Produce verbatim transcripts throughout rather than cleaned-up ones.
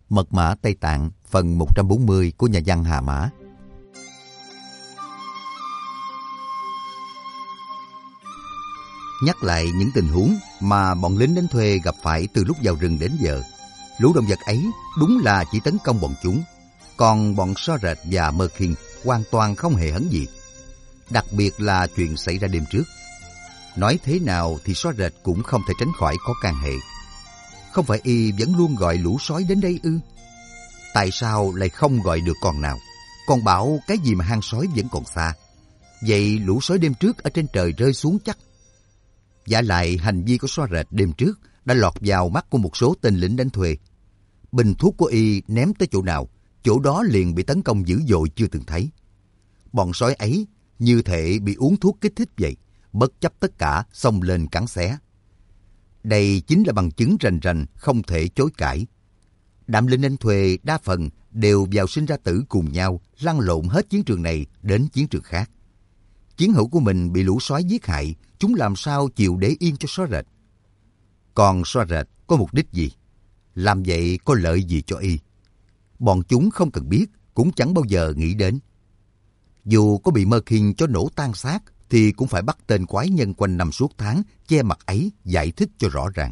Mật mã Tây Tạng phần một trăm bốn mươi của nhà văn Hà Mã. Nhắc lại những tình huống mà bọn lính đánh thuê gặp phải từ lúc vào rừng đến giờ, lũ động vật ấy đúng là chỉ tấn công bọn chúng, còn bọn Xóa Rệt và Mơ Khiên hoàn toàn không hề hấn gì. Đặc biệt là chuyện xảy ra đêm trước. Nói thế nào thì Xóa Rệt cũng không thể tránh khỏi có can hệ. Không phải y vẫn luôn gọi lũ sói đến đây ư? Tại sao lại không gọi được con nào? Còn bảo cái gì mà hang sói vẫn còn xa. Vậy lũ sói đêm trước ở trên trời rơi xuống chắc. Vả lại hành vi của Xóa Rệt đêm trước đã lọt vào mắt của một số tên lính đánh thuê. Bình thuốc của y ném tới chỗ nào, chỗ đó liền bị tấn công dữ dội chưa từng thấy. Bọn sói ấy như thể bị uống thuốc kích thích vậy, bất chấp tất cả xông lên cắn xé. Đây chính là bằng chứng rành rành không thể chối cãi. Đám lính đánh thuê đa phần đều vào sinh ra tử cùng nhau, lăn lộn hết chiến trường này đến chiến trường khác. Chiến hữu của mình bị lũ sói giết hại, chúng làm sao chịu để yên cho Xóa Rệt? Còn Xóa Rệt có mục đích gì? Làm vậy có lợi gì cho y? Bọn chúng không cần biết, cũng chẳng bao giờ nghĩ đến. Dù có bị Mơ Khiên cho nổ tan xác, thì cũng phải bắt tên quái nhân quanh năm suốt tháng che mặt ấy giải thích cho rõ ràng.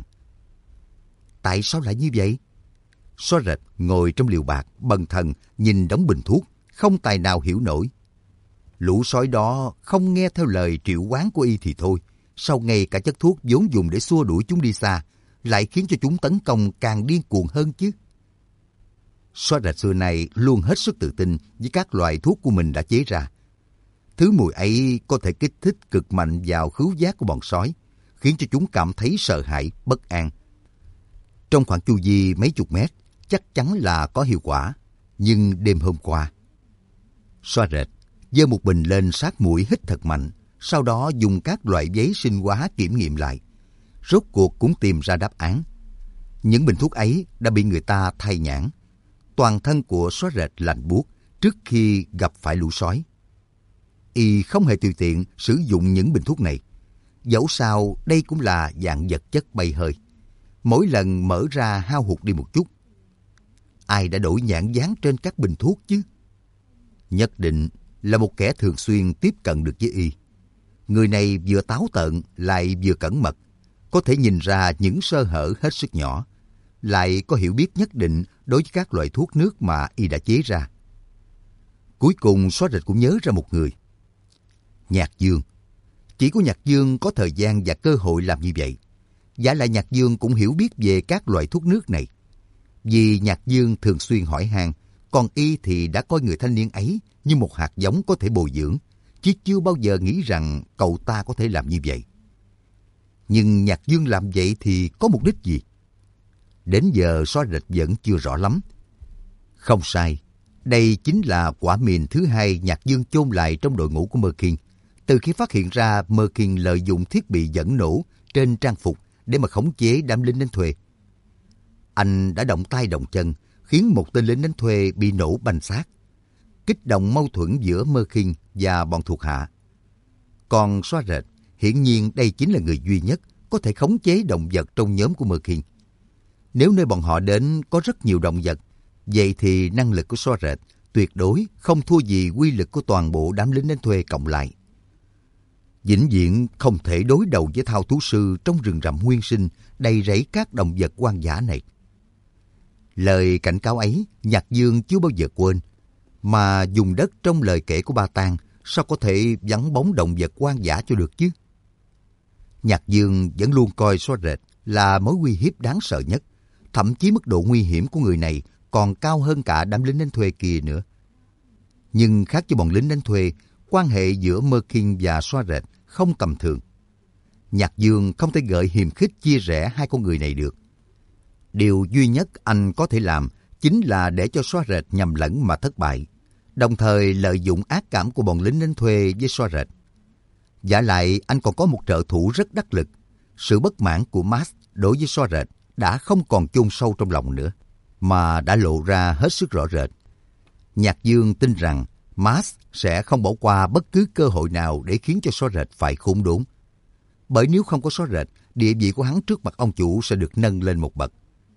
Tại sao lại như vậy? Xóa Rệt ngồi trong liều bạc, bần thần, nhìn đống bình thuốc, không tài nào hiểu nổi. Lũ sói đó không nghe theo lời triệu hoán của y thì thôi, sau ngay cả chất thuốc vốn dùng để xua đuổi chúng đi xa, lại khiến cho chúng tấn công càng điên cuồng hơn chứ. Xóa Rệt xưa này luôn hết sức tự tin với các loại thuốc của mình đã chế ra. Thứ mùi ấy có thể kích thích cực mạnh vào khứu giác của bọn sói, khiến cho chúng cảm thấy sợ hãi, bất an. Trong khoảng chu vi mấy chục mét, chắc chắn là có hiệu quả. Nhưng đêm hôm qua, Xóa Rệt giơ một bình lên sát mũi hít thật mạnh, sau đó dùng các loại giấy sinh hóa kiểm nghiệm lại. Rốt cuộc cũng tìm ra đáp án. Những bình thuốc ấy đã bị người ta thay nhãn. Toàn thân của Xóa Rệt lạnh buốt trước khi gặp phải lũ sói. Y không hề tùy tiện sử dụng những bình thuốc này. Dẫu sao đây cũng là dạng vật chất bay hơi. Mỗi lần mở ra hao hụt đi một chút. Ai đã đổi nhãn dán trên các bình thuốc chứ? Nhất định là một kẻ thường xuyên tiếp cận được với y. Người này vừa táo tợn lại vừa cẩn mật, có thể nhìn ra những sơ hở hết sức nhỏ, lại có hiểu biết nhất định đối với các loại thuốc nước mà y đã chế ra. Cuối cùng Xóa Rệt cũng nhớ ra một người. Nhạc Dương. Chỉ có Nhạc Dương có thời gian và cơ hội làm như vậy. Vả lại Nhạc Dương cũng hiểu biết về các loại thuốc nước này. Vì Nhạc Dương thường xuyên hỏi han, còn y thì đã coi người thanh niên ấy như một hạt giống có thể bồi dưỡng, chứ chưa bao giờ nghĩ rằng cậu ta có thể làm như vậy. Nhưng Nhạc Dương làm vậy thì có mục đích gì? Đến giờ Xóa Rệt vẫn chưa rõ lắm. Không sai, đây chính là quả mìn thứ hai Nhạc Dương chôn lại trong đội ngũ của Mơ Khiên, từ khi phát hiện ra Mơ Khiên lợi dụng thiết bị dẫn nổ trên trang phục để mà khống chế đám lính đánh thuê. Anh đã động tay động chân, khiến một tên lính đánh thuê bị nổ banh xác, kích động mâu thuẫn giữa Mơ Khiên và bọn thuộc hạ. Còn Xóa Rệt, hiển nhiên đây chính là người duy nhất có thể khống chế động vật trong nhóm của Mơ Khiên. Nếu nơi bọn họ đến có rất nhiều động vật, vậy thì năng lực của Xóa Rệt tuyệt đối không thua gì quy lực của toàn bộ đám lính đánh thuê cộng lại. Vĩnh viễn không thể đối đầu với thao thú sư trong rừng rậm nguyên sinh đầy rẫy các động vật hoang dã này. Lời cảnh cáo ấy Nhạc Dương chưa bao giờ quên, mà dùng đất trong lời kể của Ba Tang sao có thể vắng bóng động vật hoang dã cho được chứ? Nhạc Dương vẫn luôn coi Xóa Rệt là mối uy hiếp đáng sợ nhất, thậm chí mức độ nguy hiểm của người này còn cao hơn cả đám lính đánh thuê kia nữa. Nhưng khác với bọn lính đánh thuê, quan hệ giữa Mơ Khiên và Xóa Rệt không tầm thường. Nhạc Dương không thể gợi hiềm khích chia rẽ hai con người này được. Điều duy nhất anh có thể làm chính là để cho Xóa Rệt nhầm lẫn mà thất bại, đồng thời lợi dụng ác cảm của bọn lính đánh thuê với Xóa Rệt. Vả lại anh còn có một trợ thủ rất đắc lực. Sự bất mãn của Max đối với Xóa Rệt đã không còn chôn sâu trong lòng nữa, mà đã lộ ra hết sức rõ rệt. Nhạc Dương tin rằng Max sẽ không bỏ qua bất cứ cơ hội nào để khiến cho Xóa Rệt phải khốn đốn. Bởi nếu không có Xóa Rệt, địa vị của hắn trước mặt ông chủ sẽ được nâng lên một bậc.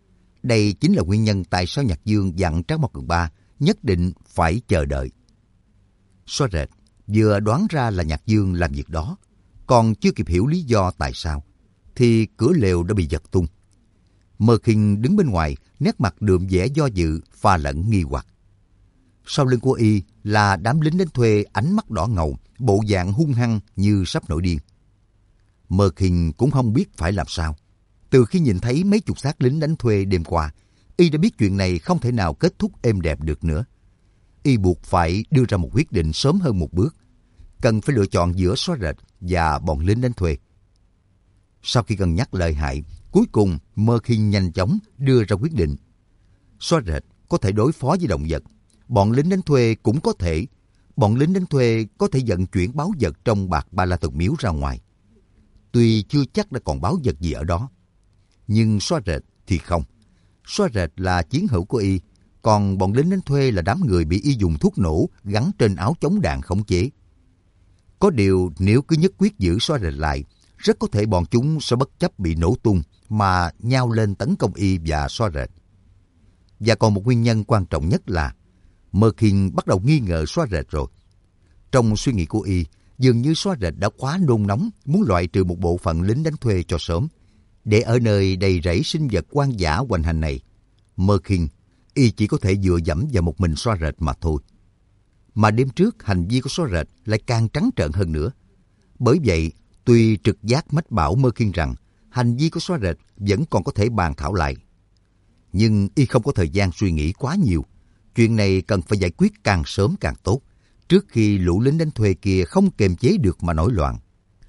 Đây chính là nguyên nhân tại sao Nhạc Dương dặn Trác Mộc Cường Ba nhất định phải chờ đợi. Xóa rệt vừa đoán ra là Nhạc Dương làm việc đó, còn chưa kịp hiểu lý do tại sao, thì cửa lều đã bị giật tung. Mơ Khinh đứng bên ngoài, nét mặt đượm vẻ do dự, pha lẫn nghi hoặc. Sau lưng của y là đám lính đánh thuê ánh mắt đỏ ngầu, bộ dạng hung hăng như sắp nổi điên. Mơ Khinh cũng không biết phải làm sao. Từ khi nhìn thấy mấy chục xác lính đánh thuê đêm qua, y đã biết chuyện này không thể nào kết thúc êm đẹp được nữa. Y buộc phải đưa ra một quyết định sớm hơn một bước, cần phải lựa chọn giữa Xóa rệt và bọn lính đánh thuê. Sau khi cân nhắc lợi hại, cuối cùng Mơ Khinh nhanh chóng đưa ra quyết định. Xóa rệt có thể đối phó với động vật, bọn lính đánh thuê cũng có thể. Bọn lính đánh thuê có thể vận chuyển báu vật trong bạc Ba La Thần Miếu ra ngoài. Tuy chưa chắc đã còn báu vật gì ở đó, nhưng Xóa rệt thì không. Xóa rệt là chiến hữu của y, còn bọn lính đánh thuê là đám người bị y dùng thuốc nổ gắn trên áo chống đạn khống chế. Có điều nếu cứ nhất quyết giữ Xóa rệt lại, rất có thể bọn chúng sẽ bất chấp bị nổ tung mà nhao lên tấn công y và Xóa rệt. Và còn một nguyên nhân quan trọng nhất là Mơ Khinh bắt đầu nghi ngờ Xóa rệt rồi. Trong suy nghĩ của y, dường như Xóa rệt đã quá nôn nóng muốn loại trừ một bộ phận lính đánh thuê cho sớm. Để ở nơi đầy rẫy sinh vật hoang dã hoành hành này, Mơ Khinh y chỉ có thể dựa dẫm vào một mình Xóa rệt mà thôi. Mà đêm trước hành vi của Xóa rệt lại càng trắng trợn hơn nữa. Bởi vậy, tuy trực giác mách bảo Mơ Khinh rằng hành vi của Xóa rệt vẫn còn có thể bàn thảo lại, nhưng y không có thời gian suy nghĩ quá nhiều. Chuyện này cần phải giải quyết càng sớm càng tốt, trước khi lũ lính đánh thuê kia không kiềm chế được mà nổi loạn.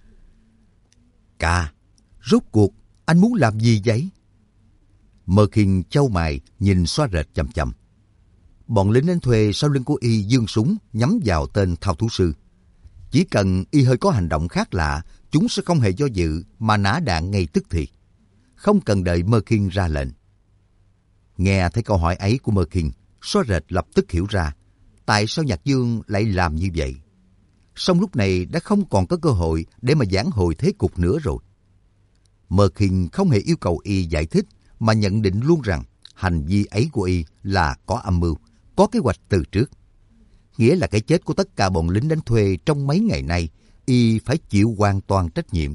Ca, rốt cuộc anh muốn làm gì vậy? Mơ Khinh chau mày nhìn Xóa rệt chằm chằm. Bọn lính đánh thuê sau lưng của y giương súng nhắm vào tên thao thú sư. Chỉ cần y hơi có hành động khác lạ, chúng sẽ không hề do dự mà nã đạn ngay tức thì, không cần đợi Mơ Khinh ra lệnh. Nghe thấy câu hỏi ấy của Mơ Khinh, Xóa rệt lập tức hiểu ra tại sao Nhạc Dương lại làm như vậy. Song lúc này đã không còn có cơ hội để mà vãn hồi thế cục nữa rồi. Mơ Khinh không hề yêu cầu y giải thích, mà nhận định luôn rằng hành vi ấy của y là có âm mưu, có kế hoạch từ trước. Nghĩa là cái chết của tất cả bọn lính đánh thuê trong mấy ngày nay, y phải chịu hoàn toàn trách nhiệm.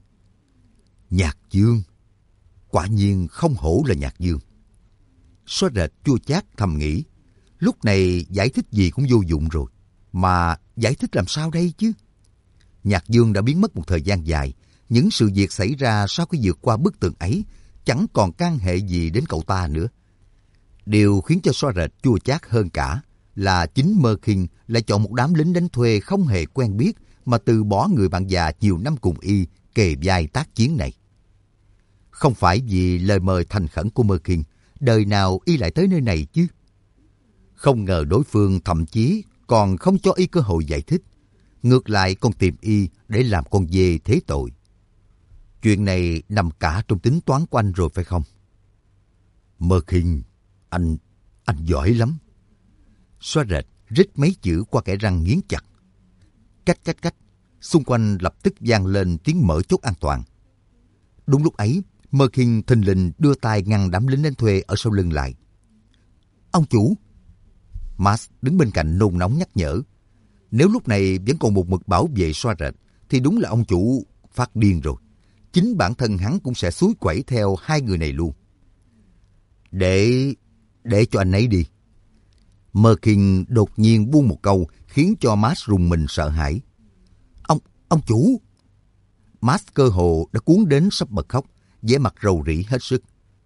Nhạc Dương, quả nhiên không hổ là Nhạc Dương. Xóa rệt chua chát thầm nghĩ, lúc này giải thích gì cũng vô dụng rồi. Mà giải thích làm sao đây chứ? Nhạc Dương đã biến mất một thời gian dài. Những sự việc xảy ra sau khi vượt qua bức tường ấy chẳng còn can hệ gì đến cậu ta nữa. Điều khiến cho Xóa rệt chua chát hơn cả là chính Mơ Khinh lại chọn một đám lính đánh thuê không hề quen biết mà từ bỏ người bạn già nhiều năm cùng y kề vai tác chiến này. Không phải vì lời mời thành khẩn của Mơ Khinh, đời nào y lại tới nơi này chứ. Không ngờ đối phương thậm chí còn không cho y cơ hội giải thích, ngược lại còn tìm y để làm con dê thế tội. Chuyện này nằm cả trong tính toán của anh rồi phải không? Mơ Khinh, anh, anh giỏi lắm. Xóa rệt rít mấy chữ qua kẽ răng nghiến chặt. Cách cách cách, xung quanh lập tức vang lên tiếng mở chốt an toàn. Đúng lúc ấy, Mơ Khinh thình lình đưa tay ngăn đám lính đánh thuê ở sau lưng lại. Ông chủ! Max đứng bên cạnh nôn nóng nhắc nhở. Nếu lúc này vẫn còn một mực bảo vệ Xóa rệt, thì đúng là ông chủ phát điên rồi. Chính bản thân hắn cũng sẽ xúi quẩy theo hai người này luôn. Để... để cho anh ấy đi. Mơ Khinh đột nhiên buông một câu khiến cho Max rùng mình sợ hãi. Ông... ông chủ! Max cơ hồ đã cuốn đến sắp bật khóc, vẻ mặt rầu rĩ hết sức.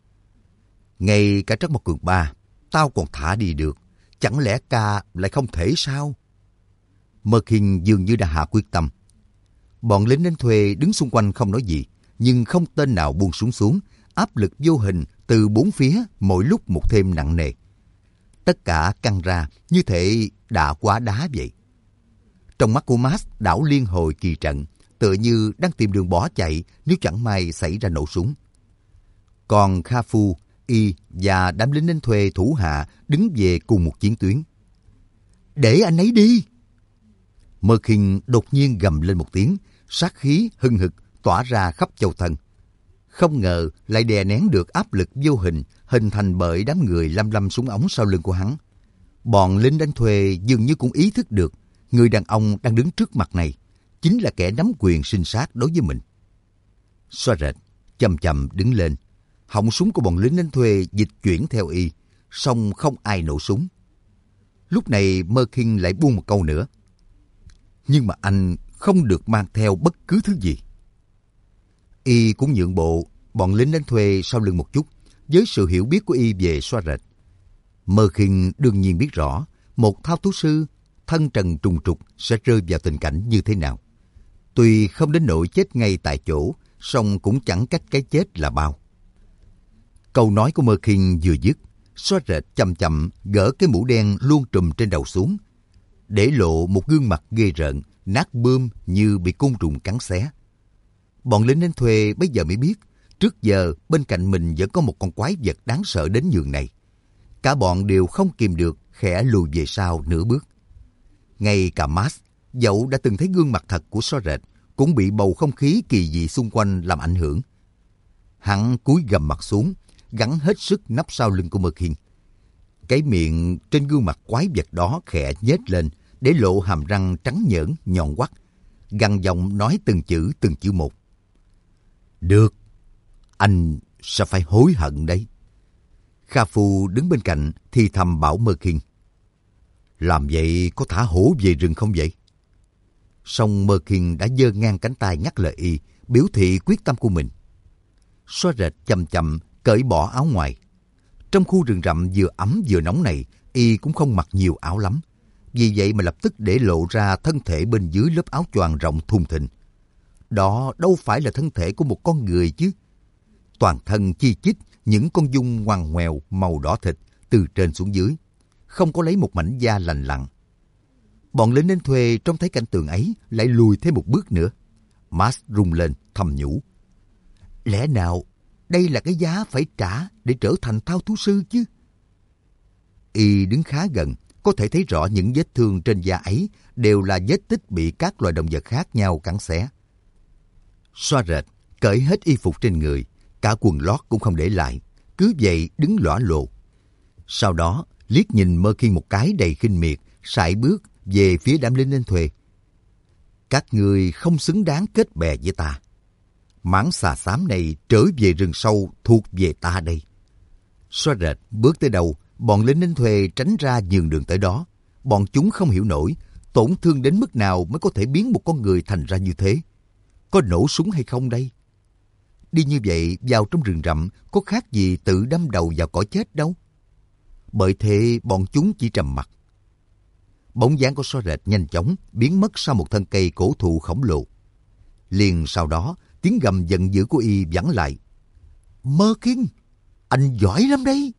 Ngay cả Trác Mộc Cường Ba, tao còn thả đi được. Chẳng lẽ ca lại không thể sao? Mơ Khinh dường như đã hạ quyết tâm. Bọn lính đánh thuê đứng xung quanh không nói gì, nhưng không tên nào buông súng xuống, áp lực vô hình từ bốn phía mỗi lúc một thêm nặng nề. Tất cả căng ra như thể đã quá đá vậy. Trong mắt của Max đảo liên hồi kỳ trận, tựa như đang tìm đường bỏ chạy nếu chẳng may xảy ra nổ súng. Còn Kha Phu, y và đám lính đánh thuê thủ hạ đứng về cùng một chiến tuyến. Để anh ấy đi! Mơ Khinh đột nhiên gầm lên một tiếng, sát khí hừng hực tỏa ra khắp châu thân. Không ngờ lại đè nén được áp lực vô hình hình thành bởi đám người lăm lăm súng ống sau lưng của hắn. Bọn lính đánh thuê dường như cũng ý thức được người đàn ông đang đứng trước mặt này chính là kẻ nắm quyền sinh sát đối với mình. Xoa rệt chậm chậm đứng lên, họng súng của bọn lính đánh thuê dịch chuyển theo y, song không ai nổ súng. Lúc này Mơ Khiên lại buông một câu nữa. Nhưng mà anh không được mang theo bất cứ thứ gì. Y cũng nhượng bộ, bọn lính đánh thuê sau lưng một chút, với sự hiểu biết của y về xoa rệt. Mơ Khiên đương nhiên biết rõ, một thao thú sư thân trần trùng trục sẽ rơi vào tình cảnh như thế nào. Tuy không đến nỗi chết ngay tại chỗ, song cũng chẳng cách cái chết là bao. Câu nói của Mơ Khiên vừa dứt, xoa rệt chậm chậm gỡ cái mũ đen luôn trùm trên đầu xuống, để lộ một gương mặt ghê rợn, nát bươm như bị côn trùng cắn xé. Bọn lính đánh thuê bây giờ mới biết, trước giờ bên cạnh mình vẫn có một con quái vật đáng sợ đến nhường này. Cả bọn đều không kìm được, khẽ lùi về sau nửa bước. Ngay cả Max, dẫu đã từng thấy gương mặt thật của xoa rệt, cũng bị bầu không khí kỳ dị xung quanh làm ảnh hưởng. Hắn cúi gằm mặt xuống, gắn hết sức nắp sau lưng của Mơ Khiên. Cái miệng trên gương mặt quái vật đó khẽ nhếch lên, để lộ hàm răng trắng nhởn, nhọn quắt, gằn giọng nói từng chữ từng chữ một. Được, anh sẽ phải hối hận đấy. Kha Phu đứng bên cạnh thì thầm bảo Mơ Khiên. Làm vậy có thả hổ về rừng không vậy? Song Mơ Khiên đã giơ ngang cánh tay ngắt lời y, biểu thị quyết tâm của mình. Xoa rệt chậm chậm cởi bỏ áo ngoài. Trong khu rừng rậm vừa ấm vừa nóng này, y cũng không mặc nhiều áo lắm. Vì vậy mà lập tức để lộ ra thân thể bên dưới lớp áo choàng rộng thùng thình. Đó đâu phải là thân thể của một con người chứ. Toàn thân chi chít những con giun ngoằn ngoèo màu đỏ thịt từ trên xuống dưới, không có lấy một mảnh da lành lặn. Bọn lính đánh thuê trông thấy cảnh tượng ấy lại lùi thêm một bước nữa. Max rung lên thầm nhủ. Lẽ nào đây là cái giá phải trả để trở thành thao thú sư chứ? Y đứng khá gần, có thể thấy rõ những vết thương trên da ấy đều là vết tích bị các loài động vật khác nhau cắn xé. Xoa rệt cởi hết y phục trên người, cả quần lót cũng không để lại, cứ vậy đứng lõa lồ. Sau đó liếc nhìn Mơ Khiên một cái đầy khinh miệt, sải bước về phía đám lính đánh thuê. Các người không xứng đáng kết bè với ta. Mãng xà xám này trở về rừng sâu thuộc về ta đây. Xoa rệt bước tới đâu, bọn lính đánh thuê tránh ra nhường đường tới đó. Bọn chúng không hiểu nổi tổn thương đến mức nào mới có thể biến một con người thành ra như thế. Có nổ súng hay không đây? Đi như vậy vào trong rừng rậm có khác gì tự đâm đầu vào cõi chết đâu. Bởi thế bọn chúng chỉ trầm mặc. Bóng dáng của xoa rệt nhanh chóng biến mất sau một thân cây cổ thụ khổng lồ. Liền sau đó tiếng gầm giận dữ của y vẳng lại. Mơ Khiên, anh giỏi lắm đấy.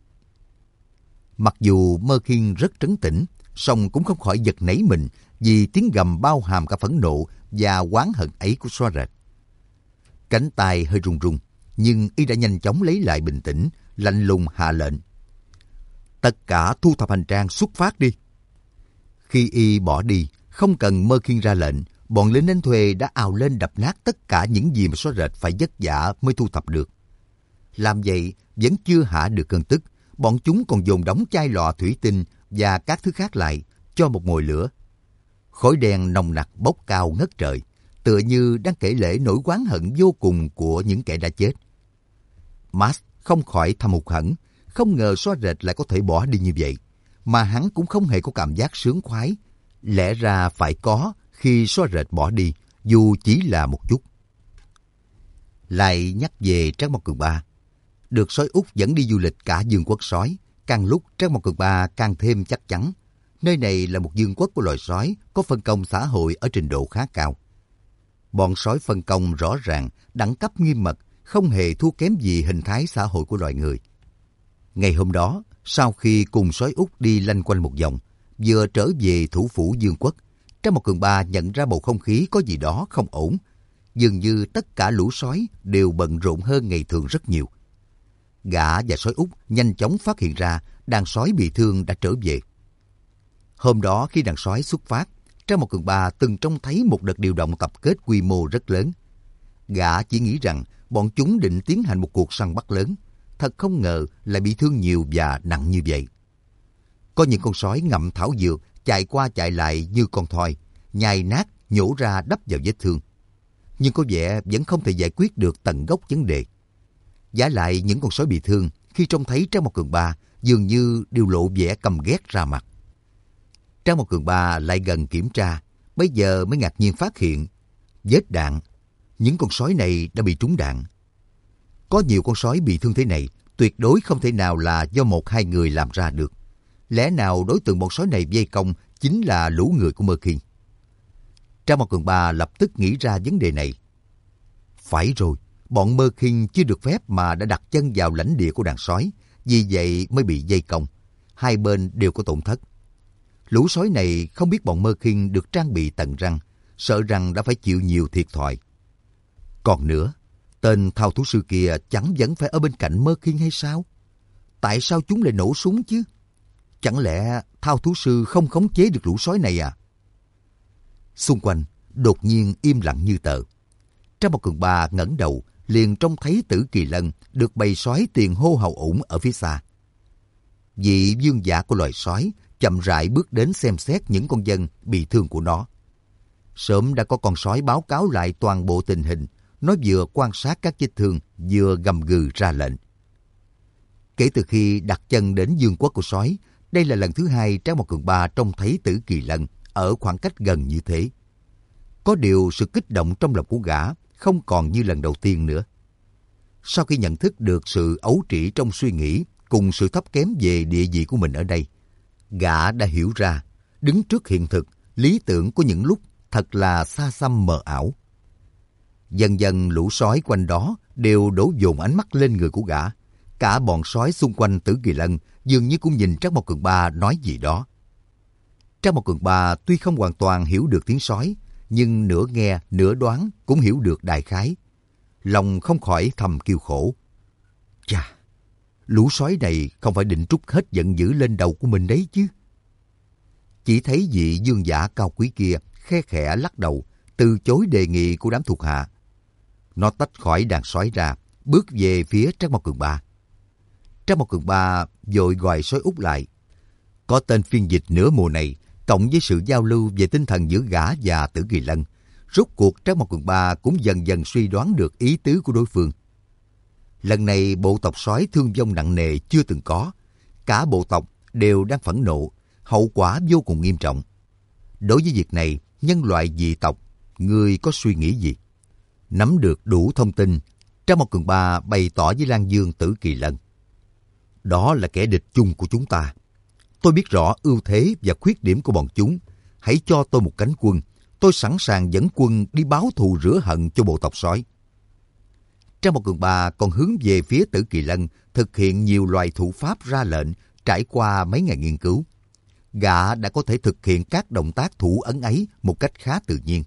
Mặc dù Mơ Khiên rất trấn tĩnh, song cũng không khỏi giật nảy mình vì tiếng gầm bao hàm cả phẫn nộ và oán hận ấy của xoa rệt. Cánh tay hơi run run, nhưng y đã nhanh chóng lấy lại bình tĩnh, lạnh lùng hạ lệnh. Tất cả thu thập hành trang xuất phát đi. Khi y bỏ đi, không cần Mơ Khiên ra lệnh, bọn lính đánh thuê đã ào lên đập nát tất cả những gì mà xoa rệt phải vất vả mới thu thập được. Làm vậy vẫn chưa hạ được cơn tức, bọn chúng còn dồn đóng chai lọ thủy tinh và các thứ khác lại cho một mồi lửa. Khói đen nồng nặc bốc cao ngất trời, tựa như đang kể lể nỗi oán hận vô cùng của những kẻ đã chết. Max không khỏi thầm hụt hẫng, không ngờ xoa rệt lại có thể bỏ đi như vậy, mà hắn cũng không hề có cảm giác sướng khoái. Lẽ ra phải có khi xoa rệt bỏ đi, dù chỉ là một chút. Lại nhắc về Trác Mộc Cường Ba. Được sói Úc dẫn đi du lịch cả vương quốc sói, càng lúc Trác Mộc Cường Ba càng thêm chắc chắn. Nơi này là một vương quốc của loài sói, có phân công xã hội ở trình độ khá cao. Bọn sói phân công rõ ràng, đẳng cấp nghiêm mật, không hề thua kém gì hình thái xã hội của loài người. Ngày hôm đó, sau khi cùng sói Úc đi lanh quanh một vòng, vừa trở về thủ phủ vương quốc, Trác Mộc Cường Ba nhận ra bầu không khí có gì đó không ổn. Dường như tất cả lũ sói đều bận rộn hơn ngày thường rất nhiều. Gã và sói Úc nhanh chóng phát hiện ra đàn sói bị thương đã trở về. Hôm đó khi đàn sói xuất phát, Trác Mộc Cường Ba từng trông thấy một đợt điều động tập kết quy mô rất lớn. Gã chỉ nghĩ rằng bọn chúng định tiến hành một cuộc săn bắt lớn, thật không ngờ lại bị thương nhiều và nặng như vậy. Có những con sói ngậm thảo dược chạy qua chạy lại như con thoi, nhai nát nhổ ra đắp vào vết thương. Nhưng có vẻ vẫn không thể giải quyết được tận gốc vấn đề. Vả lại những con sói bị thương khi trông thấy Trang Một Cường Ba dường như đều lộ vẻ căm ghét ra mặt. Trang Một Cường Ba lại gần kiểm tra, bây giờ mới ngạc nhiên phát hiện vết đạn. Những con sói này đã bị trúng đạn. Có nhiều con sói bị thương thế này tuyệt đối không thể nào là do một hai người làm ra được. Lẽ nào đối tượng bọn sói này vây công chính là lũ người của Mơ Khiên? Trang Một Cường Ba lập tức nghĩ ra vấn đề này. Phải rồi, bọn Mơ Khiên chưa được phép mà đã đặt chân vào lãnh địa của đàn sói, vì vậy mới bị vây công. Hai bên đều có tổn thất. Lũ sói này không biết bọn Mơ Khiên được trang bị tận răng, sợ rằng đã phải chịu nhiều thiệt thòi. Còn nữa, tên thao thú sư kia chẳng vẫn phải ở bên cạnh Mơ Khiên hay sao? Tại sao chúng lại nổ súng chứ? Chẳng lẽ thao thú sư không khống chế được lũ sói này à? Xung quanh đột nhiên im lặng như tờ. Trang Một Cường Ba ngẩng đầu, liền trông thấy Tử Kỳ Lân được bầy sói tiền hô hào ủng ở phía xa. Vị vương giả của loài sói chậm rãi bước đến xem xét những con dân bị thương của nó. Sớm đã có con sói báo cáo lại toàn bộ tình hình. Nó vừa quan sát các vết thương, vừa gầm gừ ra lệnh. Kể từ khi đặt chân đến vương quốc của sói, đây là lần thứ hai Trang Một Cường Ba trông thấy Tử Kỳ Lân ở khoảng cách gần như thế. Có điều sự kích động trong lòng của gã không còn như lần đầu tiên nữa. Sau khi nhận thức được sự ấu trĩ trong suy nghĩ cùng sự thấp kém về địa vị của mình ở đây, gã đã hiểu ra, đứng trước hiện thực, lý tưởng của những lúc thật là xa xăm mờ ảo. Dần dần lũ sói quanh đó đều đổ dồn ánh mắt lên người của gã. Cả bọn sói xung quanh Tử Kỳ Lân dường như cũng nhìn Trang Một Cường Ba nói gì đó. Trang Một Cường Ba tuy không hoàn toàn hiểu được tiếng sói, nhưng nửa nghe nửa đoán cũng hiểu được đại khái. Lòng không khỏi thầm kêu khổ. Chà, lũ sói này không phải định trút hết giận dữ lên đầu của mình đấy chứ. Chỉ thấy vị vương giả cao quý kia khe khẽ lắc đầu, từ chối đề nghị của đám thuộc hạ. Nó tách khỏi đàn sói ra, bước về phía Trang Một Cường Ba. Trang Một Cường Ba vội gọi sói út lại. Có tên phiên dịch nửa mùa này, cộng với sự giao lưu về tinh thần giữa gã và Tử Kỳ Lân, rốt cuộc Trang Một Cường Ba cũng dần dần suy đoán được ý tứ của đối phương. Lần này bộ tộc sói thương vong nặng nề chưa từng có. Cả bộ tộc đều đang phẫn nộ, hậu quả vô cùng nghiêm trọng. Đối với việc này, nhân loại dị tộc, ngươi có suy nghĩ gì? Nắm được đủ thông tin, Trang Một Cường Ba bày tỏ với Lan Dương Tử Kỳ Lân. Đó là kẻ địch chung của chúng ta. Tôi biết rõ ưu thế và khuyết điểm của bọn chúng. Hãy cho tôi một cánh quân. Tôi sẵn sàng dẫn quân đi báo thù rửa hận cho bộ tộc sói. Trang Một Cường Ba còn hướng về phía Tử Kỳ Lân thực hiện nhiều loại thủ pháp ra lệnh trải qua mấy ngày nghiên cứu. Gã đã có thể thực hiện các động tác thủ ấn ấy một cách khá tự nhiên.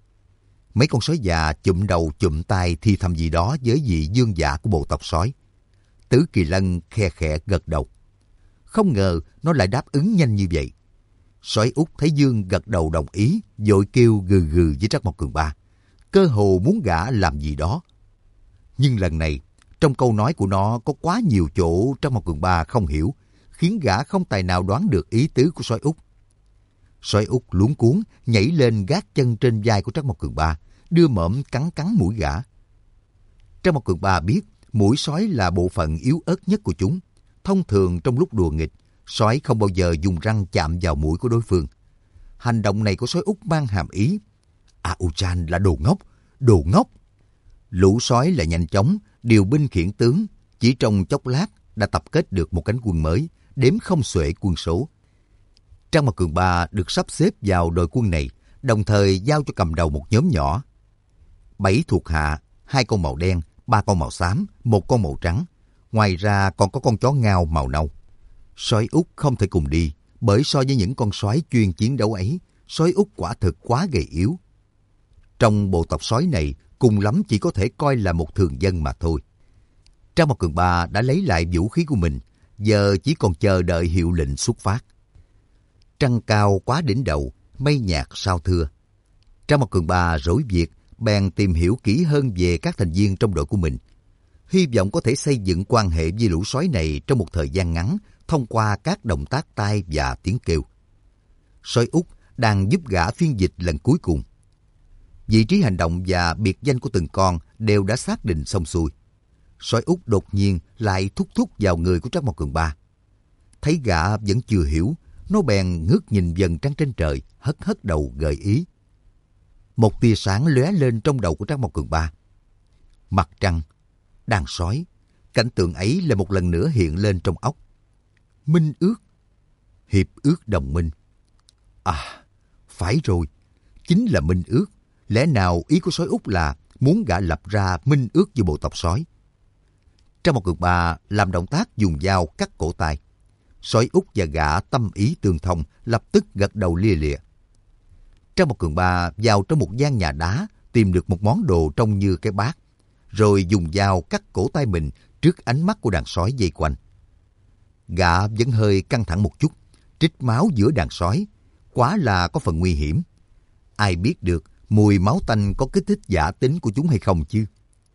Mấy con sói già chụm đầu chụm tay thì thầm gì đó với vị vương giả của bộ tộc sói. Tử Kỳ Lân khe khẽ gật đầu. Không ngờ nó lại đáp ứng nhanh như vậy. Sói út thấy Dương gật đầu đồng ý, vội kêu gừ gừ với Trang Một Cường Ba, cơ hồ muốn gã làm gì đó. Nhưng lần này, trong câu nói của nó có quá nhiều chỗ Trang Một Cường Ba không hiểu, khiến gã không tài nào đoán được ý tứ của sói út. Sói út luống cuống nhảy lên gác chân trên vai của Trang Một Cường Ba, đưa mõm cắn cắn mũi gã. Trang Một Cường Ba biết mũi sói là bộ phận yếu ớt nhất của chúng. Thông thường trong lúc đùa nghịch, sói không bao giờ dùng răng chạm vào mũi của đối phương. Hành động này của sói út mang hàm ý. A-u-chan là đồ ngốc, đồ ngốc. Lũ sói lại nhanh chóng, điều binh khiển tướng. Chỉ trong chốc lát đã tập kết được một cánh quân mới, đếm không xuể quân số. Trang Một Cường Ba được sắp xếp vào đội quân này, đồng thời giao cho cầm đầu một nhóm nhỏ. Bảy thuộc hạ, hai con màu đen, ba con màu xám, một con màu trắng. Ngoài ra còn có con chó ngao màu nâu. Sói út không thể cùng đi, bởi so với những con sói chuyên chiến đấu ấy, sói út quả thực quá gầy yếu. Trong bộ tộc sói này, cùng lắm chỉ có thể coi là một thường dân mà thôi. Trang Một Cường Ba đã lấy lại vũ khí của mình, giờ chỉ còn chờ đợi hiệu lệnh xuất phát. Trăng cao quá đỉnh đầu, mây nhạt sao thưa. Trang Một Cường Ba rối việc, bèn tìm hiểu kỹ hơn về các thành viên trong đội của mình. hy vọng có thể xây dựng quan hệ với lũ sói này trong một thời gian ngắn thông qua các động tác tay và tiếng kêu. Sói Út đang giúp gã phiên dịch lần cuối cùng. Vị trí hành động và biệt danh của từng con đều đã xác định xong xuôi. Sói Út đột nhiên lại thúc thúc vào người của Trác Mộc Cường Ba. Thấy gã vẫn chưa hiểu, nó bèn ngước nhìn vầng trăng trên trời, hất hất đầu gợi ý. Một tia sáng lóe lên trong đầu của Trác Mộc Cường Ba. Mặt trăng, đàn sói, cảnh tượng ấy lại một lần nữa hiện lên trong óc. Minh ước, hiệp ước đồng minh. À, phải rồi, chính là minh ước. Lẽ nào ý của Sói Út là muốn gã lập ra minh ước với bộ tộc sói? Trác Mộc Cường Ba làm động tác dùng dao cắt cổ tay. Sói Út và gã tâm ý tương thông, lập tức gật đầu lia lịa. Trác Mộc Cường Ba vào trong một gian nhà đá, tìm được một món đồ trông như cái bát, rồi dùng dao cắt cổ tay mình trước ánh mắt của đàn sói vây quanh. Gã vẫn hơi căng thẳng một chút, trích máu giữa đàn sói, quá là có phần nguy hiểm. Ai biết được mùi máu tanh có kích thích giả tính của chúng hay không chứ?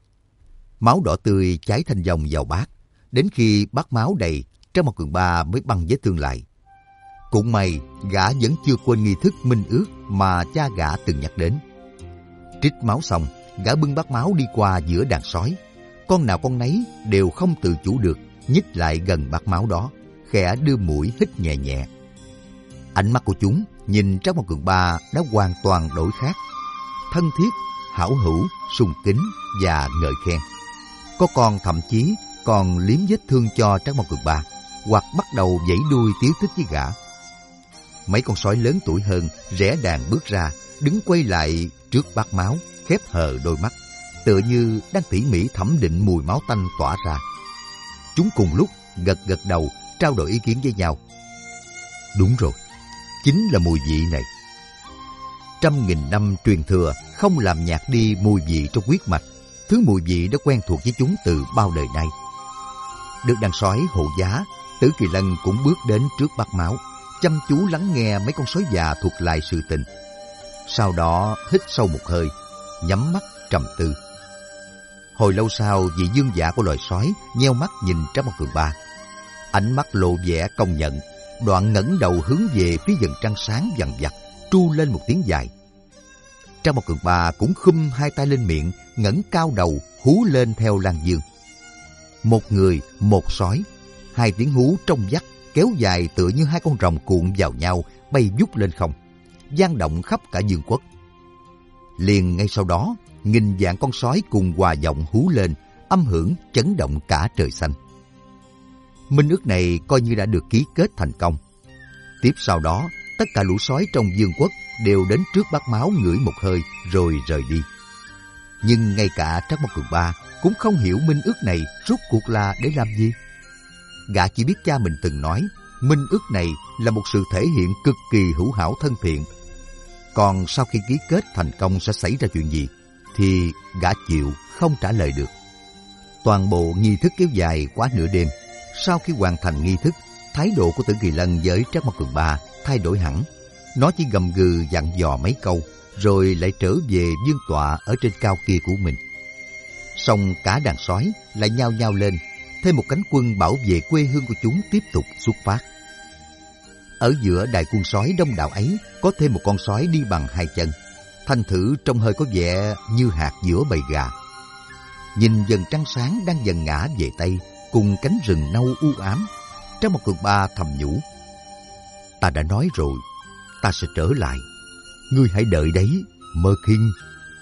Máu đỏ tươi chảy thành dòng vào bát, đến khi bát máu đầy, Trác Mộc Cường Ba mới băng vết thương lại. Cũng may gã vẫn chưa quên nghi thức minh ước mà cha gã từng nhắc đến. Trích máu xong, gã bưng bát máu đi qua giữa đàn sói. Con nào con nấy đều không tự chủ được, nhích lại gần bát máu đó, khẽ đưa mũi hít nhẹ nhẹ. Ánh mắt của chúng nhìn Trác Mộc Cường Ba đã hoàn toàn đổi khác. Thân thiết, hảo hữu, sùng kính và ngợi khen. Có con thậm chí còn liếm vết thương cho Trác Mộc Cường Ba, hoặc bắt đầu vẫy đuôi tíu thích với gã. Mấy con sói lớn tuổi hơn rẽ đàn bước ra, đứng quay lại trước bát máu, khép hờ đôi mắt, tựa như đang tỉ mỉ thẩm định mùi máu tanh tỏa ra. Chúng cùng lúc gật gật đầu, trao đổi ý kiến với nhau. Đúng rồi, chính là mùi vị này. Trăm nghìn năm truyền thừa không làm nhạt đi mùi vị trong huyết mạch, thứ mùi vị đã quen thuộc với chúng từ bao đời nay. Được đàn sói hộ giá, Tử Kỳ Lân cũng bước đến trước bát máu, chăm chú lắng nghe mấy con sói già thuật lại sự tình. Sau đó hít sâu một hơi, nhắm mắt trầm tư. Hồi lâu sau, vị vương giả của loài sói nheo mắt nhìn Trác Mộc Cường Ba, ánh mắt lộ vẻ công nhận, đoạn ngẩng đầu hướng về phía vầng trăng sáng vằn vặt, tru lên một tiếng dài. Trác Mộc Cường Ba cũng khum hai tay lên miệng, ngẩng cao đầu hú lên theo Lan Dương. Một người, một sói, hai tiếng hú trong vắt kéo dài tựa như hai con rồng cuộn vào nhau, bay vút lên không, vang động khắp cả vương quốc. Liền ngay sau đó, nghìn vạn con sói cùng hòa giọng hú lên, âm hưởng chấn động cả trời xanh. Minh ước này coi như đã được ký kết thành công. Tiếp sau đó, tất cả lũ sói trong vương quốc đều đến trước bát máu ngửi một hơi rồi rời đi. Nhưng ngay cả Trác Mộc Cường Ba cũng không hiểu minh ước này rốt cuộc là để làm gì. Gã chỉ biết cha mình từng nói minh ước này là một sự thể hiện cực kỳ hữu hảo thân thiện. Còn sau khi ký kết thành công sẽ xảy ra chuyện gì thì gã chịu không trả lời được. Toàn bộ nghi thức kéo dài quá nửa đêm. Sau khi hoàn thành nghi thức, thái độ của Tử Kỳ Lân với Trác Mộc Cường Ba thay đổi hẳn. Nó chỉ gầm gừ dặn dò mấy câu, rồi lại trở về vương tọa ở trên cao kia của mình. Xong cả đàn sói lại nhao nhao lên, thêm một cánh quân bảo vệ quê hương của chúng tiếp tục xuất phát. Ở giữa đại quân sói đông đảo ấy, có thêm một con sói đi bằng hai chân, thành thử trông hơi có vẻ như hạt giữa bầy gà. Nhìn dần trăng sáng đang dần ngã về tây, cùng cánh rừng nâu u ám, Trác Mộc Cường Ba thầm nhủ: ta đã nói rồi, ta sẽ trở lại. Ngươi hãy đợi đấy, Mơ Khiên.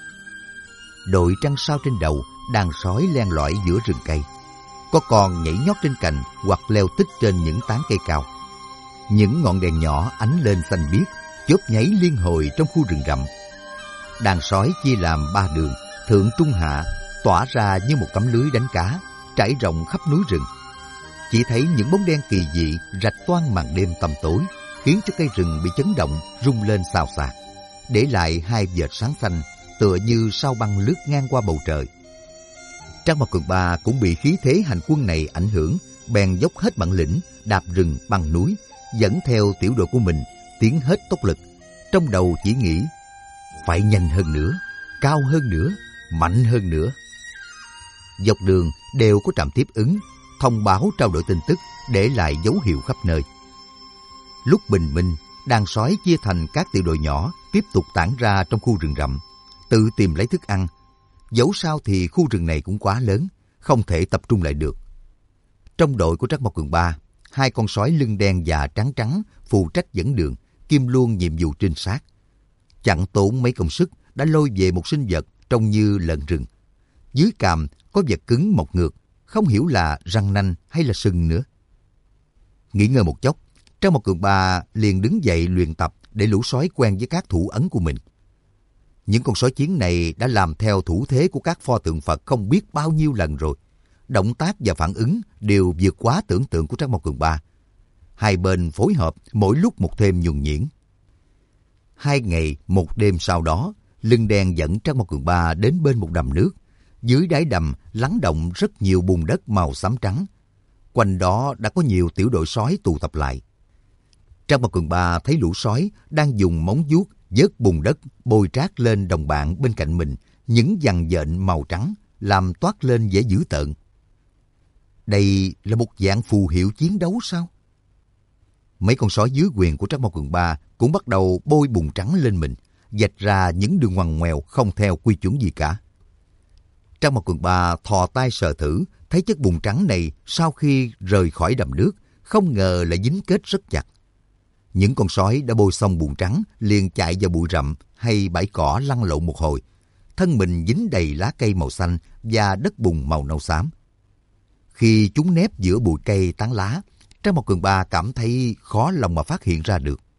Đội trăng sao trên đầu, đàn sói len lỏi giữa rừng cây. Có con nhảy nhót trên cành hoặc leo tích trên những tán cây cao. Những ngọn đèn nhỏ ánh lên xanh biếc, chớp nháy liên hồi trong khu rừng rậm. Đàn sói chia làm ba đường, thượng trung hạ, tỏa ra như một tấm lưới đánh cá, trải rộng khắp núi rừng. Chỉ thấy những bóng đen kỳ dị rạch toang màn đêm tăm tối, khiến cho cây rừng bị chấn động, rung lên xào xạc, để lại hai vệt sáng xanh tựa như sao băng lướt ngang qua bầu trời. Trác Mộc Cường Ba cũng bị khí thế hành quân này ảnh hưởng, bèn dốc hết bản lĩnh, đạp rừng băng núi, dẫn theo tiểu đội của mình tiến hết tốc lực. Trong đầu chỉ nghĩ phải nhanh hơn nữa, cao hơn nữa, mạnh hơn nữa. Dọc đường đều có trạm tiếp ứng, thông báo trao đổi tin tức, để lại dấu hiệu khắp nơi. Lúc bình minh, đàn sói chia thành các tiểu đội nhỏ, tiếp tục tản ra trong khu rừng rậm, tự tìm lấy thức ăn. Dẫu sao thì khu rừng này cũng quá lớn, không thể tập trung lại được. Trong đội của Trắc Mộc Cường Ba, hai con sói lưng đen và trắng trắng phụ trách dẫn đường, kiêm luôn nhiệm vụ trinh sát. Chẳng tốn mấy công sức đã lôi về một sinh vật trông như lợn rừng. Dưới càm có vật cứng mọc ngược, không hiểu là răng nanh hay là sừng nữa. Nghỉ ngơi một chốc, Trắc Mộc Cường Ba liền đứng dậy luyện tập để lũ sói quen với các thủ ấn của mình. Những con sói chiến này đã làm theo thủ thế của các pho tượng Phật không biết bao nhiêu lần rồi. Động tác và phản ứng đều vượt quá tưởng tượng của Trắc Mộc Cường Ba. Hai bên phối hợp mỗi lúc một thêm nhuần nhuyễn. Hai ngày một đêm sau đó, lưng đen dẫn Trắc Mộc Cường Ba đến bên một đầm nước. Dưới đáy đầm lắng động rất nhiều bùn đất màu xám trắng. Quanh đó đã có nhiều tiểu đội sói tụ tập lại. Trắc Mộc Cường Ba thấy lũ sói đang dùng móng vuốt vớt bùn đất bôi trát lên đồng bạn bên cạnh mình, những dằn dện màu trắng làm toát lên vẻ dữ tợn. Đây là một dạng phù hiệu chiến đấu sao? Mấy con sói dưới quyền của Trắc Mộc Cường Ba cũng bắt đầu bôi bùn trắng lên mình, vạch ra những đường ngoằn ngoèo không theo quy chuẩn gì cả. Trắc Mộc Cường Ba thò tay sờ thử, thấy chất bùn trắng này sau khi rời khỏi đầm nước, không ngờ lại dính kết rất chặt. Những con sói đã bôi xong bùn trắng liền chạy vào bụi rậm hay bãi cỏ lăn lộn một hồi, thân mình dính đầy lá cây màu xanh và đất bùn màu nâu xám. Khi chúng nép giữa bụi cây tán lá, Trắc Mộc Cường Ba cảm thấy khó lòng mà phát hiện ra được.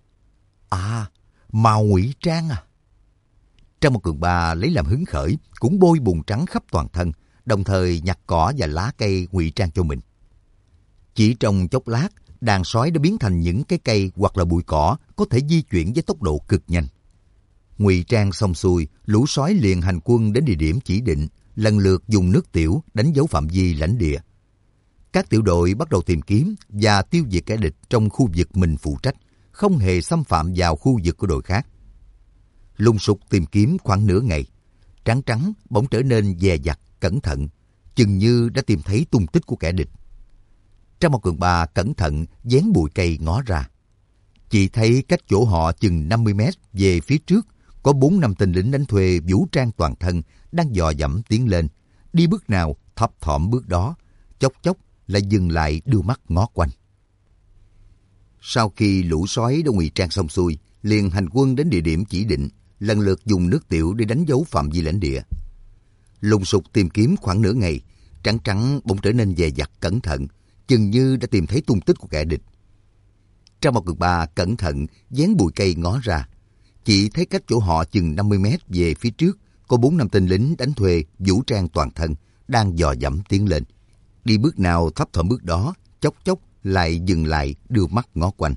À, màu ngụy trang à! Trắc Mộc Cường Ba lấy làm hứng khởi, cũng bôi bùn trắng khắp toàn thân, đồng thời nhặt cỏ và lá cây ngụy trang cho mình. Chỉ trong chốc lát, đàn sói đã biến thành những cái cây hoặc là bụi cỏ có thể di chuyển với tốc độ cực nhanh. Ngụy trang xong xuôi, lũ sói liền hành quân đến địa điểm chỉ định, lần lượt dùng nước tiểu đánh dấu phạm vi lãnh địa. Các tiểu đội bắt đầu tìm kiếm và tiêu diệt kẻ địch trong khu vực mình phụ trách, không hề xâm phạm vào khu vực của đội khác. Lùng sục tìm kiếm khoảng nửa ngày, Trắng Trắng bỗng trở nên dè dặt, cẩn thận, chừng như đã tìm thấy tung tích của kẻ địch. Trắc Mộc Cường Ba cẩn thận vén bụi cây ngó ra. Chỉ thấy cách chỗ họ chừng năm mươi mét về phía trước, có bốn năm tên lính đánh thuê vũ trang toàn thân đang dò dẫm tiến lên. Đi bước nào thấp thỏm bước đó, chốc chốc lại dừng lại đưa mắt ngó quanh. Sau khi lũ sói đã ngụy trang xong xuôi, liền hành quân đến địa điểm chỉ định, lần lượt dùng nước tiểu để đánh dấu phạm vi lãnh địa. Lùng sục tìm kiếm khoảng nửa ngày, Trắng Trắng bỗng trở nên dè dặt cẩn thận, chừng như đã tìm thấy tung tích của kẻ địch. Trắc Mộc Cường Ba cẩn thận vén bụi cây ngó ra, chỉ thấy cách chỗ họ chừng năm mươi mét về phía trước có bốn năm tên lính đánh thuê vũ trang toàn thân đang dò dẫm tiến lên. Đi bước nào thấp thỏm bước đó, chốc chốc lại dừng lại đưa mắt ngó quanh.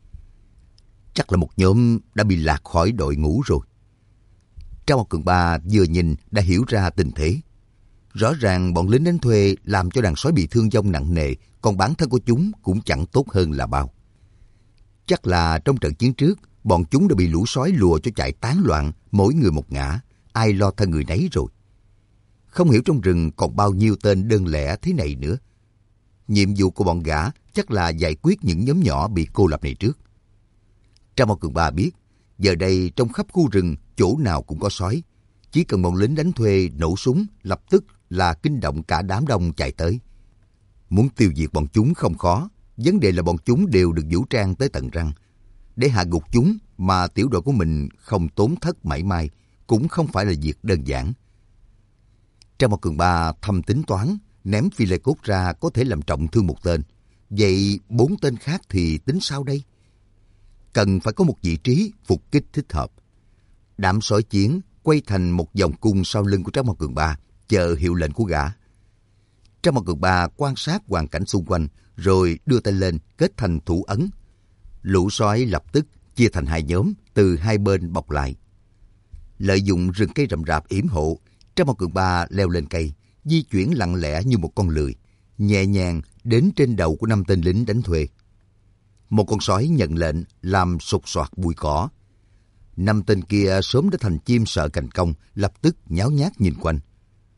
Chắc là một nhóm đã bị lạc khỏi đội ngũ rồi. Trắc Mộc Cường Ba vừa nhìn đã hiểu ra tình thế. Rõ ràng bọn lính đánh thuê làm cho đàn sói bị thương vong nặng nề, còn bản thân của chúng cũng chẳng tốt hơn là bao. Chắc là trong trận chiến trước, bọn chúng đã bị lũ sói lùa cho chạy tán loạn, mỗi người một ngã, ai lo thân người nấy rồi. Không hiểu trong rừng còn bao nhiêu tên đơn lẻ thế này nữa. Nhiệm vụ của bọn gã chắc là giải quyết những nhóm nhỏ bị cô lập này trước. Trắc Mộc Cường Ba biết, giờ đây trong khắp khu rừng chỗ nào cũng có sói. Chỉ cần bọn lính đánh thuê nổ súng, lập tức là kinh động cả đám đông chạy tới. Muốn tiêu diệt bọn chúng không khó, vấn đề là bọn chúng đều được vũ trang tới tận răng. Để hạ gục chúng mà tiểu đội của mình không tốn thất mảy may cũng không phải là việc đơn giản. Trắc Mộc Cường Ba thầm tính toán, ném phi lê cốt ra có thể làm trọng thương một tên. Vậy bốn tên khác thì tính sao đây? Cần phải có một vị trí phục kích thích hợp. Đám sói chiến quay thành một vòng cung sau lưng của Trắc Mộc Cường Ba, chờ hiệu lệnh của gã. Trắc Mộc Cường Ba quan sát hoàn cảnh xung quanh, rồi đưa tay lên kết thành thủ ấn. Lũ sói lập tức chia thành hai nhóm, từ hai bên bọc lại. Lợi dụng rừng cây rậm rạp yểm hộ, Trắc Mộc Cường Ba leo lên cây, di chuyển lặng lẽ như một con lười, nhẹ nhàng đến trên đầu của năm tên lính đánh thuê. Một con sói nhận lệnh làm sột soạt bụi cỏ. Năm tên kia sớm đã thành chim sợ cành cong, lập tức nháo nhác nhìn quanh.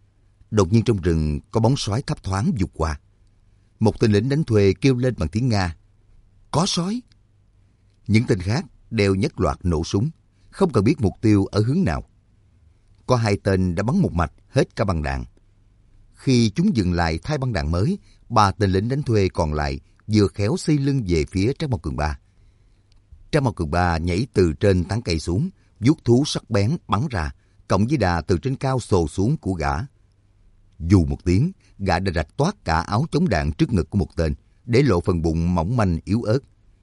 Đột nhiên trong rừng có bóng sói thấp thoáng vụt qua. Một tên lính đánh thuê kêu lên bằng tiếng Nga. Có sói! Những tên khác đều nhất loạt nổ súng, không cần biết mục tiêu ở hướng nào. Có hai tên đã bắn một mạch hết cả băng đạn. Khi chúng dừng lại thay băng đạn mới, ba tên lính đánh thuê còn lại vừa khéo xây lưng về phía Trác Mao Cường Ba. Trác Mao Cường Ba nhảy từ trên tán cây xuống, vuốt thú sắc bén bắn ra, cộng với đà từ trên cao xồ xuống của gã. Dù một tiếng, gã đã rạch toát cả áo chống đạn trước ngực của một tên, để lộ phần bụng mỏng manh yếu ớt.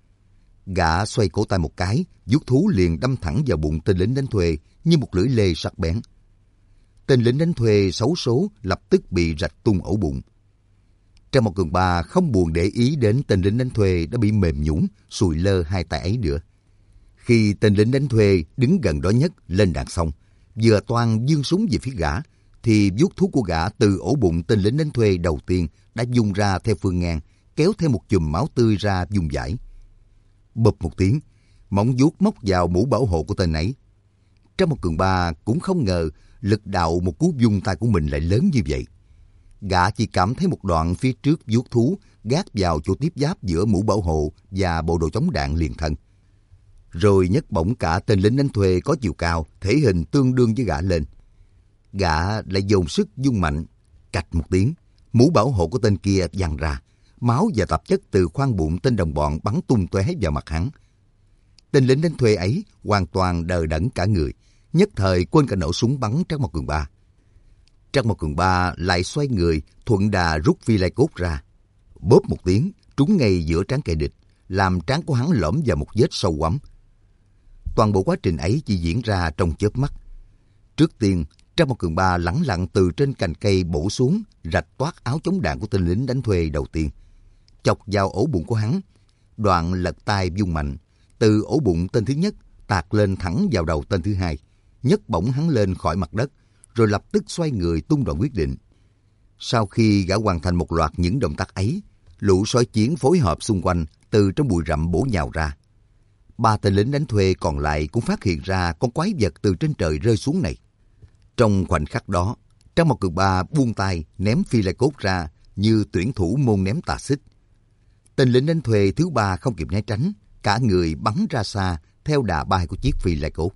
Gã xoay cổ tay một cái, vuốt thú liền đâm thẳng vào bụng tên lính đánh thuê như một lưỡi lê sắc bén. Tên lính đánh thuê xấu số lập tức bị rạch tung ổ bụng. Trác Mao Cường Ba không buồn để ý đến tên lính đánh thuê đã bị mềm nhũn, sùi lơ hai tay ấy nữa. Khi tên lính đánh thuê đứng gần đó nhất lên đạn xong, vừa toan giương súng về phía gã, thì vuốt thú của gã từ ổ bụng tên lính đánh thuê đầu tiên đã vùng ra theo phương ngang, kéo theo một chùm máu tươi ra vùng vãi. Bụp một tiếng, móng vuốt móc vào mũ bảo hộ của tên ấy. Trác Mao Cường Ba cũng không ngờ lực đạo một cú vung tay của mình lại lớn như vậy. Gã chỉ cảm thấy một đoạn phía trước vuốt thú gác vào chỗ tiếp giáp giữa mũ bảo hộ và bộ đồ chống đạn liền thân. Rồi nhấc bổng cả tên lính đánh thuê có chiều cao, thể hình tương đương với gã lên. Gã lại dồn sức vung mạnh, cạch một tiếng, mũ bảo hộ của tên kia văng ra, máu và tạp chất từ khoang bụng tên đồng bọn bắn tung tóe vào mặt hắn. Tên lính đánh thuê ấy hoàn toàn đờ đẫn cả người, nhất thời quên cả nổ súng bắn Trác Mao Cường Ba. Trác Mao Cường Ba lại xoay người, thuận đà rút phi lai cốt ra. Bóp một tiếng, trúng ngay giữa trán kẻ địch, làm trán của hắn lõm vào một vết sâu hoắm. Toàn bộ quá trình ấy chỉ diễn ra trong chớp mắt. Trước tiên, Trác Mao Cường Ba lẳng lặng từ trên cành cây bổ xuống, rạch toát áo chống đạn của tên lính đánh thuê đầu tiên, chọc vào ổ bụng của hắn. Đoạn lật tay vung mạnh, từ ổ bụng tên thứ nhất tạt lên thẳng vào đầu tên thứ hai, nhấc bổng hắn lên khỏi mặt đất, rồi lập tức xoay người tung đòn quyết định. Sau khi gã hoàn thành một loạt những động tác ấy, lũ sói chiến phối hợp xung quanh từ trong bụi rậm bổ nhào ra. Ba tên lính đánh thuê còn lại cũng phát hiện ra con quái vật từ trên trời rơi xuống này. Trong khoảnh khắc đó, Trác Mao Cường Ba buông tay ném phi lai cốt ra như tuyển thủ môn ném tà xích. Tên lính đánh thuê thứ ba không kịp né tránh, cả người bắn ra xa theo đà bay của chiếc phi lai cốt.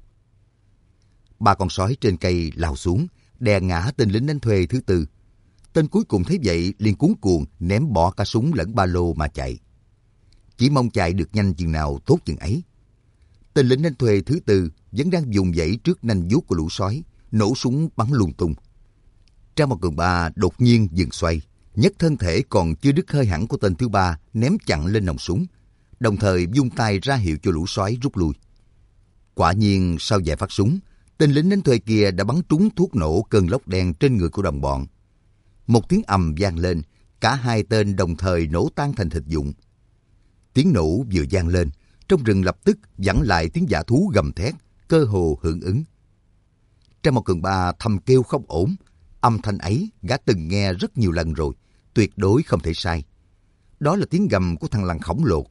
Ba con sói trên cây lao xuống, đè ngã tên lính đánh thuê thứ tư. Tên cuối cùng thấy vậy liền cuống cuồng ném bỏ cả súng lẫn ba lô mà chạy. Chỉ mong chạy được nhanh chừng nào tốt chừng ấy. Tên lính đánh thuê thứ tư vẫn đang vùng vẫy trước nanh vuốt của lũ sói, nổ súng bắn lung tung. Trác Mao Cường Ba đột nhiên dừng xoay, nhấc thân thể còn chưa đứt hơi hẳn của tên thứ ba ném chặn lên nòng súng, đồng thời vung tay ra hiệu cho lũ sói rút lui. Quả nhiên sau vài phát súng, tên lính đánh thuê kia đã bắn trúng thuốc nổ cơn lốc đen trên người của đồng bọn. Một tiếng ầm vang lên, cả hai tên đồng thời nổ tan thành thịt vụn. Tiếng nổ vừa vang lên, trong rừng lập tức vẳng lại tiếng dã thú gầm thét, cơ hồ hưởng ứng. Trác Mao Cường Ba thầm kêu không ổn, âm thanh ấy gã từng nghe rất nhiều lần rồi, tuyệt đối không thể sai. Đó là tiếng gầm của thằng lằn khổng lồ.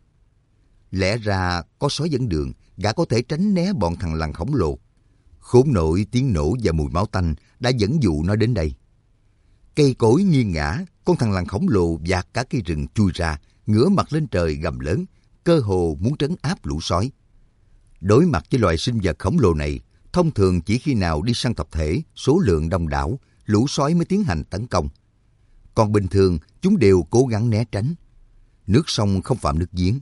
Lẽ ra có sói dẫn đường, gã có thể tránh né bọn thằng lằn khổng lồ. Khốn nổi tiếng nổ và mùi máu tanh đã dẫn dụ nó đến đây. Cây cối nghiêng ngã, con thằng lằn khổng lồ vạt cả cây rừng chui ra, ngửa mặt lên trời gầm lớn, cơ hồ muốn trấn áp lũ sói. Đối mặt với loài sinh vật khổng lồ này, thông thường chỉ khi nào đi săn tập thể, số lượng đông đảo, lũ sói mới tiến hành tấn công. Còn bình thường, chúng đều cố gắng né tránh. Nước sông không phạm nước giếng.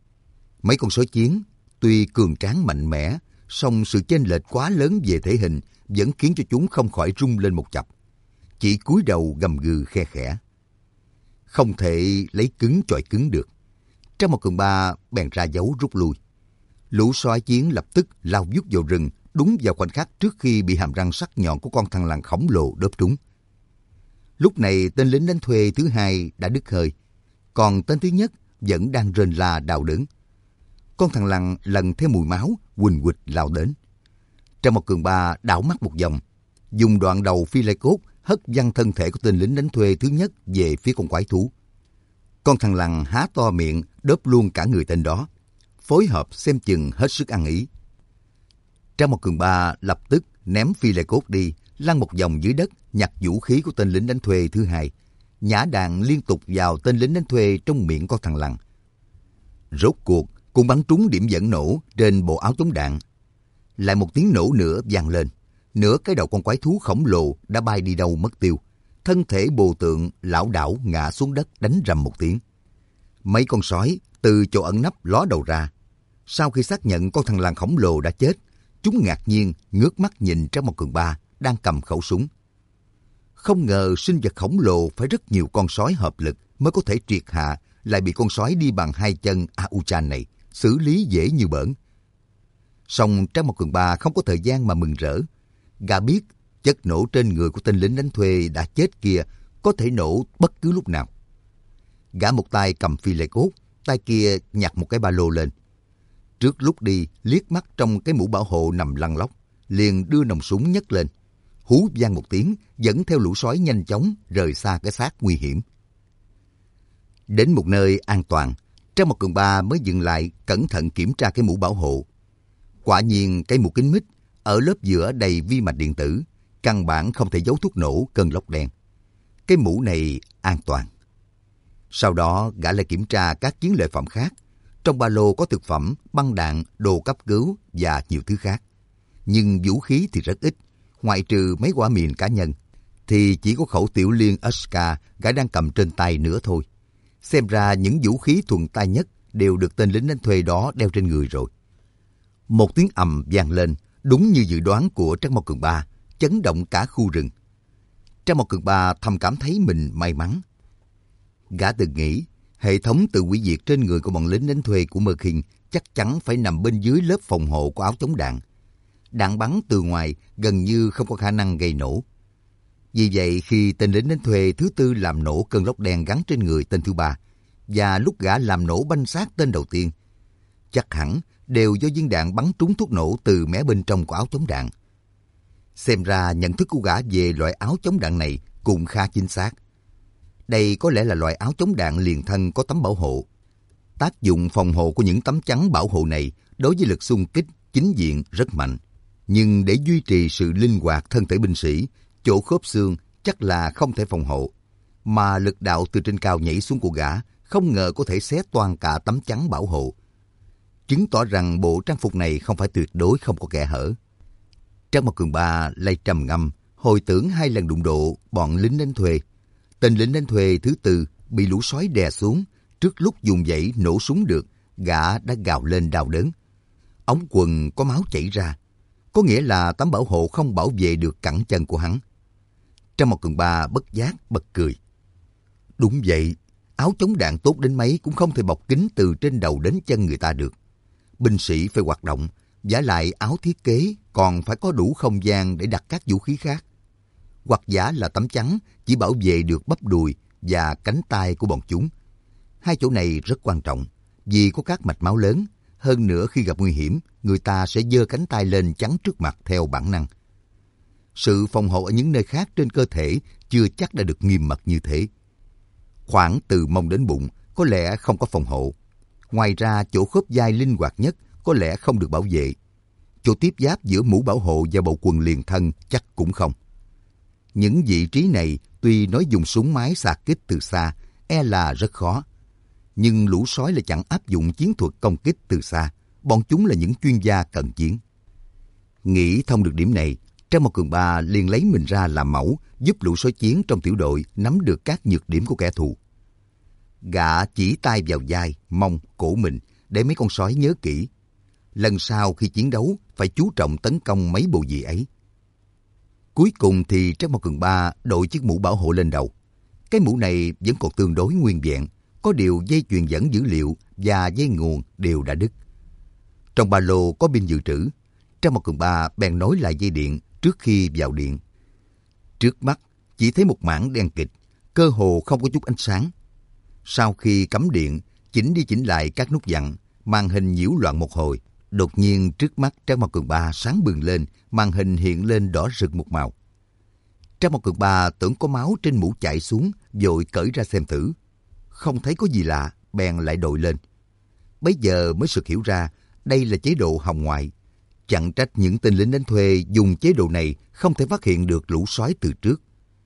Mấy con sói chiến, tuy cường tráng mạnh mẽ, song sự chênh lệch quá lớn về thể hình vẫn khiến cho chúng không khỏi rung lên một chập. Chỉ cúi đầu gầm gừ khe khẽ. Không thể lấy cứng chọi cứng được. Trác Mao Cường Ba bèn ra dấu rút lui. Lũ sói chiến lập tức lao vút vào rừng, đúng vào khoảnh khắc trước khi bị hàm răng sắc nhọn của con thằn lằn khổng lồ đớp trúng. Lúc này tên lính đánh thuê thứ hai đã đứt hơi, còn tên thứ nhất vẫn đang rên la đau đớn. Con thằn lằn lần theo mùi máu huỳnh huỳnh lao đến. Trác Mao Cường Ba đảo mắt một vòng, dùng đoạn đầu phi lai cốt hất văng thân thể của tên lính đánh thuê thứ nhất về phía con quái thú. Con thằn lằn há to miệng đớp luôn cả người tên đó, phối hợp xem chừng hết sức ăn ý. Trác Mao Cường Ba lập tức ném phi lai cốt đi, lăn một vòng dưới đất nhặt vũ khí của tên lính đánh thuê thứ hai, nhả đạn liên tục vào tên lính đánh thuê trong miệng của thằng Lằn. Rốt cuộc cũng bắn trúng điểm dẫn nổ trên bộ áo chống đạn. Lại một tiếng nổ nữa vang lên, nửa cái đầu con quái thú khổng lồ đã bay đi đâu mất tiêu. Thân thể bồ tượng lảo đảo ngã xuống đất đánh rầm một tiếng. Mấy con sói từ chỗ ẩn nấp ló đầu ra. Sau khi xác nhận con thằng Lằn khổng lồ đã chết, chúng ngạc nhiên ngước mắt nhìn Trác Mộc Cường Ba đang cầm khẩu súng. Không ngờ sinh vật khổng lồ phải rất nhiều con sói hợp lực mới có thể triệt hạ, lại bị con sói đi bằng hai chân A-U-Chan này xử lý dễ như bỡn. Song Trác Mộc Cường Ba không có thời gian mà mừng rỡ. Gã biết chất nổ trên người của tên lính đánh thuê đã chết kia có thể nổ bất cứ lúc nào. Gã một tay cầm phi lê cốt, tay kia nhặt một cái ba lô lên. Trước lúc đi, liếc mắt trong cái mũ bảo hộ nằm lăn lóc, liền đưa nòng súng nhấc lên. Hú vang một tiếng, dẫn theo lũ sói nhanh chóng rời xa cái xác nguy hiểm. Đến một nơi an toàn, Trác Mộc Cường Ba mới dừng lại cẩn thận kiểm tra cái mũ bảo hộ. Quả nhiên cái mũ kính mít ở lớp giữa đầy vi mạch điện tử, căn bản không thể giấu thuốc nổ cơn lốc đen. Cái mũ này an toàn. Sau đó gã lại kiểm tra các chiến lợi phẩm khác. Trong ba lô có thực phẩm, băng đạn, đồ cấp cứu và nhiều thứ khác. Nhưng vũ khí thì rất ít, ngoại trừ mấy quả mìn cá nhân, thì chỉ có khẩu tiểu liên ét ca gã đang cầm trên tay nữa thôi. Xem ra những vũ khí thuần tay nhất đều được tên lính đánh thuê đó đeo trên người rồi. Một tiếng ầm vang lên, đúng như dự đoán của Trác Mộc Cường Ba, chấn động cả khu rừng. Trác Mộc Cường Ba thầm cảm thấy mình may mắn. Gã từng nghĩ hệ thống tự hủy diệt trên người của bọn lính đánh thuê của Mơ Khiên chắc chắn phải nằm bên dưới lớp phòng hộ của áo chống đạn. Đạn bắn từ ngoài gần như không có khả năng gây nổ. Vì vậy khi tên lính đánh thuê thứ tư làm nổ cơn lốc đen gắn trên người tên thứ ba, và lúc gã làm nổ banh xác tên đầu tiên, chắc hẳn đều do viên đạn bắn trúng thuốc nổ từ mé bên trong của áo chống đạn. Xem ra nhận thức của gã về loại áo chống đạn này cũng khá chính xác. Đây có lẽ là loại áo chống đạn liền thân có tấm bảo hộ. Tác dụng phòng hộ của những tấm chắn bảo hộ này đối với lực xung kích chính diện rất mạnh. Nhưng để duy trì sự linh hoạt thân thể binh sĩ, chỗ khớp xương chắc là không thể phòng hộ. Mà lực đạo từ trên cao nhảy xuống của gã không ngờ có thể xé toang cả tấm chắn bảo hộ. Chứng tỏ rằng bộ trang phục này không phải tuyệt đối không có kẽ hở. Trác Mộc Cường Ba lay trầm ngâm, hồi tưởng hai lần đụng độ bọn lính đánh thuê. Tên lính đánh thuê thứ tư bị lũ sói đè xuống, trước lúc dùng dãy nổ súng được, gã đã gào lên đau đớn. Ống quần có máu chảy ra, có nghĩa là tấm bảo hộ không bảo vệ được cẳng chân của hắn. Trác Mộc Cường Ba bất giác bật cười. Đúng vậy, áo chống đạn tốt đến mấy cũng không thể bọc kín từ trên đầu đến chân người ta được. Binh sĩ phải hoạt động, vả lại áo thiết kế còn phải có đủ không gian để đặt các vũ khí khác. Hoặc giả là tấm chắn chỉ bảo vệ được bắp đùi và cánh tay của bọn chúng. Hai chỗ này rất quan trọng vì có các mạch máu lớn. Hơn nữa khi gặp nguy hiểm, người ta sẽ giơ cánh tay lên chắn trước mặt theo bản năng. Sự phòng hộ ở những nơi khác trên cơ thể chưa chắc đã được nghiêm mật như thế. Khoảng từ mông đến bụng có lẽ không có phòng hộ. Ngoài ra chỗ khớp vai linh hoạt nhất có lẽ không được bảo vệ. Chỗ tiếp giáp giữa mũ bảo hộ và bộ quần liền thân chắc cũng không. Những vị trí này tuy nói dùng súng máy xạ kích từ xa e là rất khó. Nhưng lũ sói lại chẳng áp dụng chiến thuật công kích từ xa. Bọn chúng là những chuyên gia cận chiến. Nghĩ thông được điểm này, Trác Mộc Cường Ba liền lấy mình ra làm mẫu, giúp lũ sói chiến trong tiểu đội nắm được các nhược điểm của kẻ thù. Gã chỉ tay vào vai, mông, cổ mình để mấy con sói nhớ kỹ. Lần sau khi chiến đấu phải chú trọng tấn công mấy bộ vị ấy. Cuối cùng thì Trác Mộc Cường Ba đội chiếc mũ bảo hộ lên đầu. Cái mũ này vẫn còn tương đối nguyên vẹn, có điều dây chuyền dẫn dữ liệu và dây nguồn đều đã đứt. Trong ba lô có pin dự trữ, Trác Mộc Cường Ba bèn nối lại dây điện trước khi vào điện. Trước mắt chỉ thấy một mảng đen kịt, cơ hồ không có chút ánh sáng. Sau khi cắm điện, chỉnh đi chỉnh lại các nút dặn, màn hình nhiễu loạn một hồi. Đột nhiên trước mắt Trác Mộc Cường Ba sáng bừng lên, màn hình hiện lên đỏ rực một màu. Trác Mộc Cường Ba tưởng có máu trên mũ chảy xuống, vội cởi ra xem thử. Không thấy có gì lạ, bèn lại đội lên. Bấy giờ mới sực hiểu ra, đây là chế độ hồng ngoại. Chẳng trách những tên lính đánh thuê dùng chế độ này không thể phát hiện được lũ sói từ trước.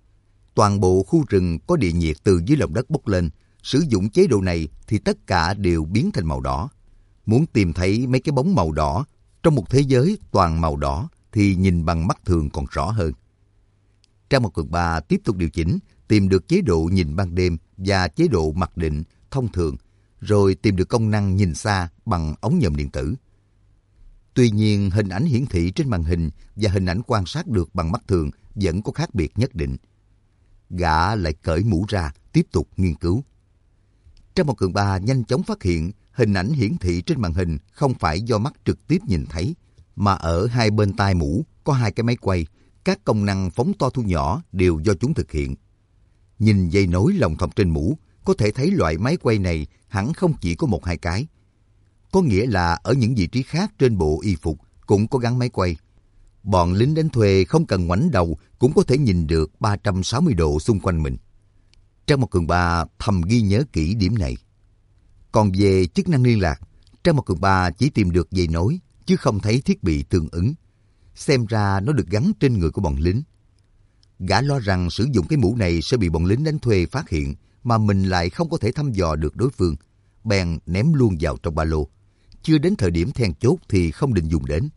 Toàn bộ khu rừng có địa nhiệt từ dưới lòng đất bốc lên. Sử dụng chế độ này thì tất cả đều biến thành màu đỏ. Muốn tìm thấy mấy cái bóng màu đỏ trong một thế giới toàn màu đỏ thì nhìn bằng mắt thường còn rõ hơn. Trang một Cường Ba tiếp tục điều chỉnh, tìm được chế độ nhìn ban đêm và chế độ mặc định thông thường, rồi tìm được công năng nhìn xa bằng ống nhòm điện tử. Tuy nhiên, hình ảnh hiển thị trên màn hình và hình ảnh quan sát được bằng mắt thường vẫn có khác biệt nhất định. Gã lại cởi mũ ra, tiếp tục nghiên cứu. Trang một Cường Ba nhanh chóng phát hiện hình ảnh hiển thị trên màn hình không phải do mắt trực tiếp nhìn thấy, mà ở hai bên tai mũ có hai cái máy quay, các công năng phóng to thu nhỏ đều do chúng thực hiện. Nhìn dây nối lồng thòng trên mũ, có thể thấy loại máy quay này hẳn không chỉ có một hai cái. Có nghĩa là ở những vị trí khác trên bộ y phục cũng có gắn máy quay. Bọn lính đánh thuê không cần ngoảnh đầu cũng có thể nhìn được ba trăm sáu mươi độ xung quanh mình. Trang một Cường Ba thầm ghi nhớ kỹ điểm này. Còn về chức năng liên lạc, Trang một Cường Ba chỉ tìm được dây nối, chứ không thấy thiết bị tương ứng. Xem ra nó được gắn trên người của bọn lính. Gã lo rằng sử dụng cái mũ này sẽ bị bọn lính đánh thuê phát hiện, mà mình lại không có thể thăm dò được đối phương. Bèn ném luôn vào trong ba lô. Chưa đến thời điểm then chốt thì không định dùng đến.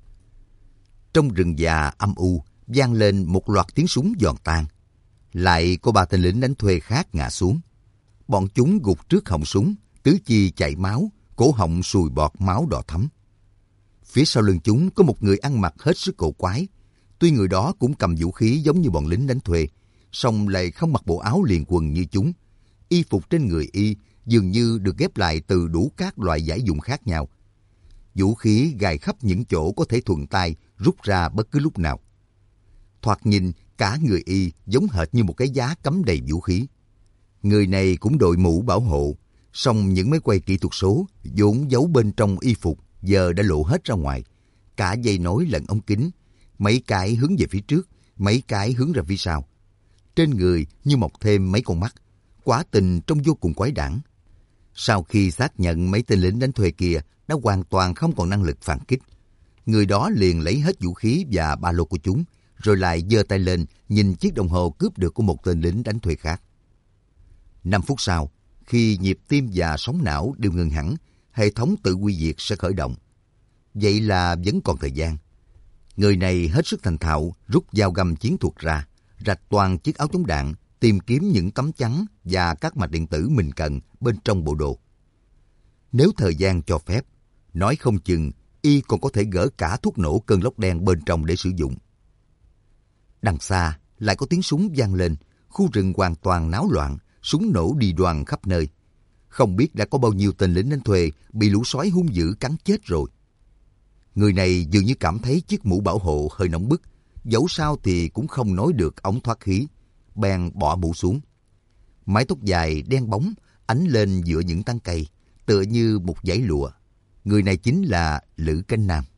Trong rừng già âm u, vang lên một loạt tiếng súng giòn tan. Lại có ba tên lính đánh thuê khác ngã xuống. Bọn chúng gục trước họng súng, tứ chi chảy máu, cổ họng sùi bọt máu đỏ thẫm. Phía sau lưng chúng có một người ăn mặc hết sức cổ quái. Tuy người đó cũng cầm vũ khí giống như bọn lính đánh thuê, song lại không mặc bộ áo liền quần như chúng. Y phục trên người y dường như được ghép lại từ đủ các loại giải dụng khác nhau. Vũ khí gài khắp những chỗ có thể thuận tay rút ra bất cứ lúc nào. Thoạt nhìn, cả người y giống hệt như một cái giá cắm đầy vũ khí. Người này cũng đội mũ bảo hộ, song những máy quay kỹ thuật số vốn giấu bên trong y phục giờ đã lộ hết ra ngoài. Cả dây nối lẫn ống kính, mấy cái hướng về phía trước, mấy cái hướng ra phía sau. Trên người như mọc thêm mấy con mắt, quả tình trông vô cùng quái đản. Sau khi xác nhận mấy tên lính đánh thuê kia đã hoàn toàn không còn năng lực phản kích, người đó liền lấy hết vũ khí và ba lô của chúng, rồi lại giơ tay lên nhìn chiếc đồng hồ cướp được của một tên lính đánh thuê khác. Năm phút sau, khi nhịp tim và sóng não đều ngừng hẳn, hệ thống tự quy diệt sẽ khởi động. Vậy là vẫn còn thời gian. Người này hết sức thành thạo rút dao găm chiến thuật ra, rạch toàn chiếc áo chống đạn, tìm kiếm những tấm chắn và các mạch điện tử mình cần bên trong bộ đồ. Nếu thời gian cho phép, nói không chừng y còn có thể gỡ cả thuốc nổ cơn lốc đen bên trong để sử dụng. Đằng xa lại có tiếng súng vang lên, khu rừng hoàn toàn náo loạn, súng nổ đi đoàn khắp nơi. Không biết đã có bao nhiêu tên lính đánh thuê bị lũ sói hung dữ cắn chết rồi. Người này dường như cảm thấy chiếc mũ bảo hộ hơi nóng bức, dẫu sao thì cũng không nói được ống thoát khí, bèn bỏ mũ xuống. Mái tóc dài đen bóng ánh lên giữa những tán cây, tựa như một dải lụa. Người này chính là Lữ Cánh Nam.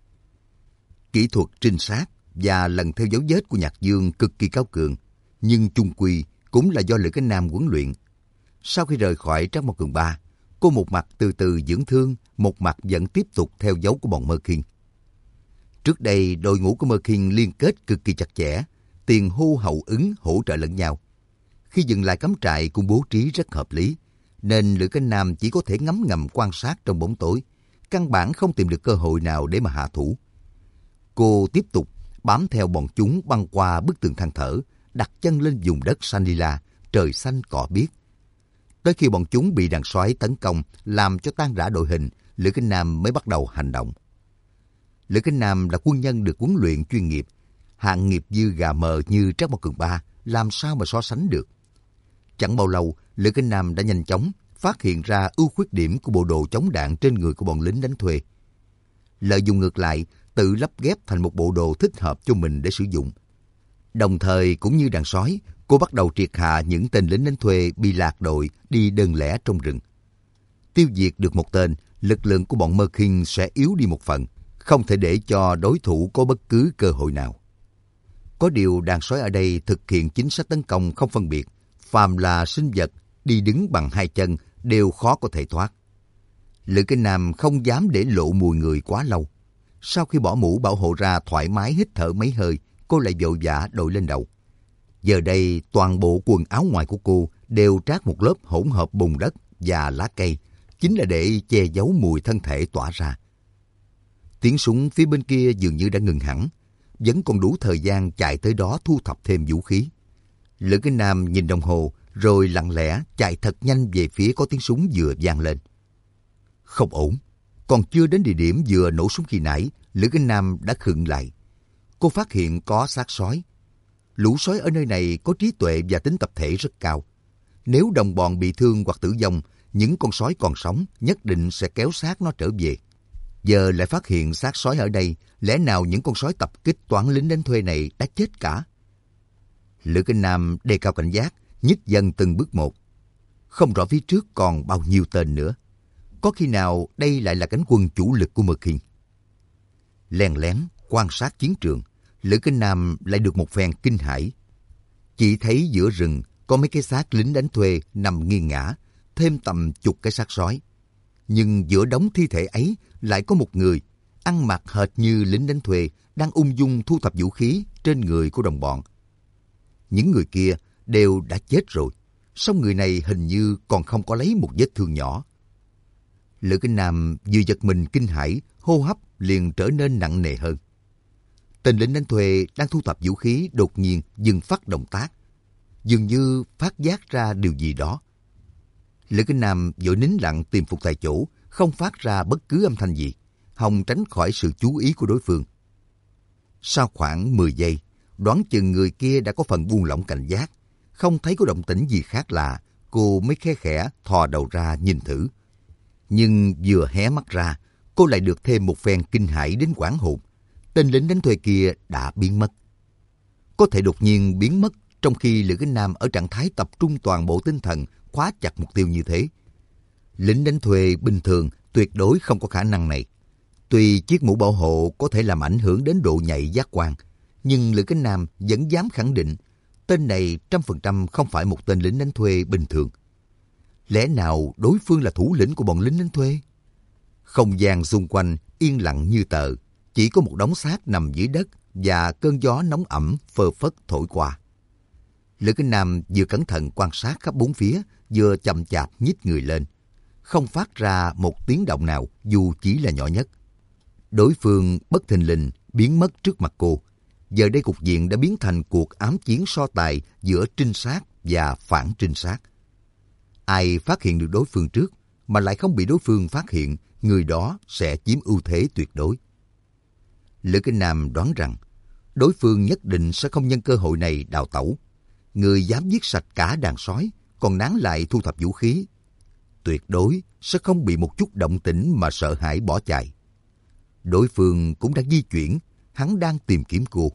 Kỹ thuật trinh sát và lần theo dấu vết của Nhạc Dương cực kỳ cao cường, nhưng chung quy cũng là do Lữ Cánh Nam huấn luyện. Sau khi rời khỏi Trác Mộc Cường Ba, cô một mặt từ từ dưỡng thương, một mặt vẫn tiếp tục theo dấu của bọn Mơ Khiên. Trước đây, đội ngũ của Mơ Khiên liên kết cực kỳ chặt chẽ, tiền hô hậu ứng hỗ trợ lẫn nhau. Khi dừng lại cắm trại cũng bố trí rất hợp lý, nên Lữ Cánh Nam chỉ có thể ngấm ngầm quan sát trong bóng tối, căn bản không tìm được cơ hội nào để mà hạ thủ. Cô tiếp tục bám theo bọn chúng băng qua bức tường than thở, đặt chân lên vùng đất xanh lila, trời xanh cỏ biếc. Tới khi bọn chúng bị đàn sói tấn công, làm cho tan rã đội hình, Lữ Cánh Nam mới bắt đầu hành động. Lữ Cánh Nam là quân nhân được huấn luyện chuyên nghiệp, hạng nghiệp dư gà mờ như Trác Mộc Cường Ba, làm sao mà so sánh được. Chẳng bao lâu, Lữ Cánh Nam đã nhanh chóng phát hiện ra ưu khuyết điểm của bộ đồ chống đạn trên người của bọn lính đánh thuê. Lợi dụng ngược lại, tự lắp ghép thành một bộ đồ thích hợp cho mình để sử dụng. Đồng thời cũng như đàn sói, cô bắt đầu triệt hạ những tên lính đánh thuê bị lạc đội đi đơn lẻ trong rừng. Tiêu diệt được một tên, lực lượng của bọn Mơ Khiên sẽ yếu đi một phần, không thể để cho đối thủ có bất cứ cơ hội nào. Có điều đàn sói ở đây thực hiện chính sách tấn công không phân biệt, phàm là sinh vật đi đứng bằng hai chân đều khó có thể thoát. Lữ Cánh Nam không dám để lộ mùi người quá lâu. Sau khi bỏ mũ bảo hộ ra thoải mái hít thở mấy hơi, cô lại vội vã đội lên đầu. Giờ đây toàn bộ quần áo ngoài của cô đều trát một lớp hỗn hợp bùn đất và lá cây, chính là để che giấu mùi thân thể tỏa ra. Tiếng súng phía bên kia dường như đã ngừng hẳn, vẫn còn đủ thời gian chạy tới đó thu thập thêm vũ khí. Lữ Kính Nam nhìn đồng hồ rồi lặng lẽ chạy thật nhanh về phía có tiếng súng vừa vang lên. Không ổn, còn chưa đến địa điểm vừa nổ súng khi nãy, Lữ Kính Nam đã khựng lại. Cô phát hiện có xác sói. Lũ sói ở nơi này có trí tuệ và tính tập thể rất cao. Nếu đồng bọn bị thương hoặc tử vong, những con sói còn sống nhất định sẽ kéo xác nó trở về. Giờ lại phát hiện xác sói ở đây, lẽ nào những con sói tập kích toán lính đánh thuê này đã chết cả? Lữ Kính Nam đề cao cảnh giác, nhích dần từng bước một. Không rõ phía trước còn bao nhiêu tên nữa. Có khi nào đây lại là cánh quân chủ lực của Mơ Khiên? Len lén quan sát chiến trường, Lữ Kính Nam lại được một phen kinh hãi. Chỉ thấy giữa rừng có mấy cái xác lính đánh thuê nằm nghiêng ngã, thêm tầm chục cái xác sói. Nhưng giữa đống thi thể ấy lại có một người, ăn mặc hệt như lính đánh thuê, đang ung dung thu thập vũ khí trên người của đồng bọn. Những người kia đều đã chết rồi, song người này hình như còn không có lấy một vết thương nhỏ. Lữ Kính Nam vừa giật mình kinh hãi, hô hấp liền trở nên nặng nề hơn. Tên lính đánh thuê đang thu thập vũ khí đột nhiên dừng phát động tác, dường như phát giác ra điều gì đó. Lữ Kính Nam vội nín lặng tìm phục tại chỗ, không phát ra bất cứ âm thanh gì, hòng tránh khỏi sự chú ý của đối phương. Sau khoảng mười giây, đoán chừng người kia đã có phần buông lỏng cảnh giác, không thấy có động tĩnh gì khác lạ, cô mới khe khẽ thò đầu ra nhìn thử. Nhưng vừa hé mắt ra, cô lại được thêm một phen kinh hãi đến hoảng hồn. Tên lính đánh thuê kia đã biến mất. Có thể đột nhiên biến mất trong khi Lữ Kính Nam ở trạng thái tập trung toàn bộ tinh thần khóa chặt mục tiêu như thế. Lính đánh thuê bình thường tuyệt đối không có khả năng này. Tuy chiếc mũ bảo hộ có thể làm ảnh hưởng đến độ nhạy giác quan, nhưng Lữ Kính Nam vẫn dám khẳng định tên này trăm phần trăm không phải một tên lính đánh thuê bình thường. Lẽ nào đối phương là thủ lĩnh của bọn lính đánh thuê? Không gian xung quanh yên lặng như tờ, chỉ có một đống xác nằm dưới đất và cơn gió nóng ẩm phơ phất thổi qua. Lữ Kính Nam vừa cẩn thận quan sát khắp bốn phía, vừa chậm chạp nhích người lên, không phát ra một tiếng động nào dù chỉ là nhỏ nhất. Đối phương bất thình lình biến mất trước mặt cô. Giờ đây cục diện đã biến thành cuộc ám chiến so tài giữa trinh sát và phản trinh sát. Ai phát hiện được đối phương trước mà lại không bị đối phương phát hiện, người đó sẽ chiếm ưu thế tuyệt đối. Lữ Kính Nam đoán rằng đối phương nhất định sẽ không nhân cơ hội này đào tẩu. Người dám giết sạch cả đàn sói, còn nán lại thu thập vũ khí, tuyệt đối sẽ không bị một chút động tĩnh mà sợ hãi bỏ chạy. Đối phương cũng đã di chuyển, hắn đang tìm kiếm cô.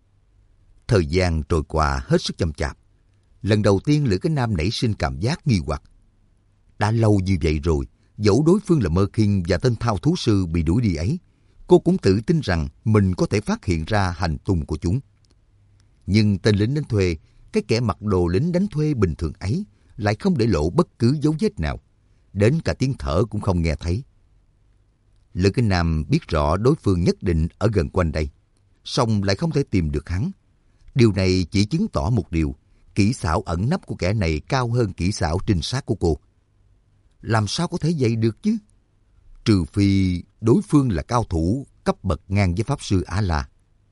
Thời gian trôi qua hết sức chậm chạp. Lần đầu tiên Lữ Kính Nam nảy sinh cảm giác nghi hoặc. Đã lâu như vậy rồi, dẫu đối phương là Mơ Khiên và tên thao thú sư bị đuổi đi ấy, cô cũng tự tin rằng mình có thể phát hiện ra hành tung của chúng. Nhưng tên lính đánh thuê, cái kẻ mặc đồ lính đánh thuê bình thường ấy, lại không để lộ bất cứ dấu vết nào, đến cả tiếng thở cũng không nghe thấy. Lữ Kính Nam biết rõ đối phương nhất định ở gần quanh đây, song lại không thể tìm được hắn. Điều này chỉ chứng tỏ một điều, kỹ xảo ẩn nấp của kẻ này cao hơn kỹ xảo trinh sát của cô. Làm sao có thể vậy được chứ? Trừ phi đối phương là cao thủ cấp bậc ngang với Pháp Sư A-La.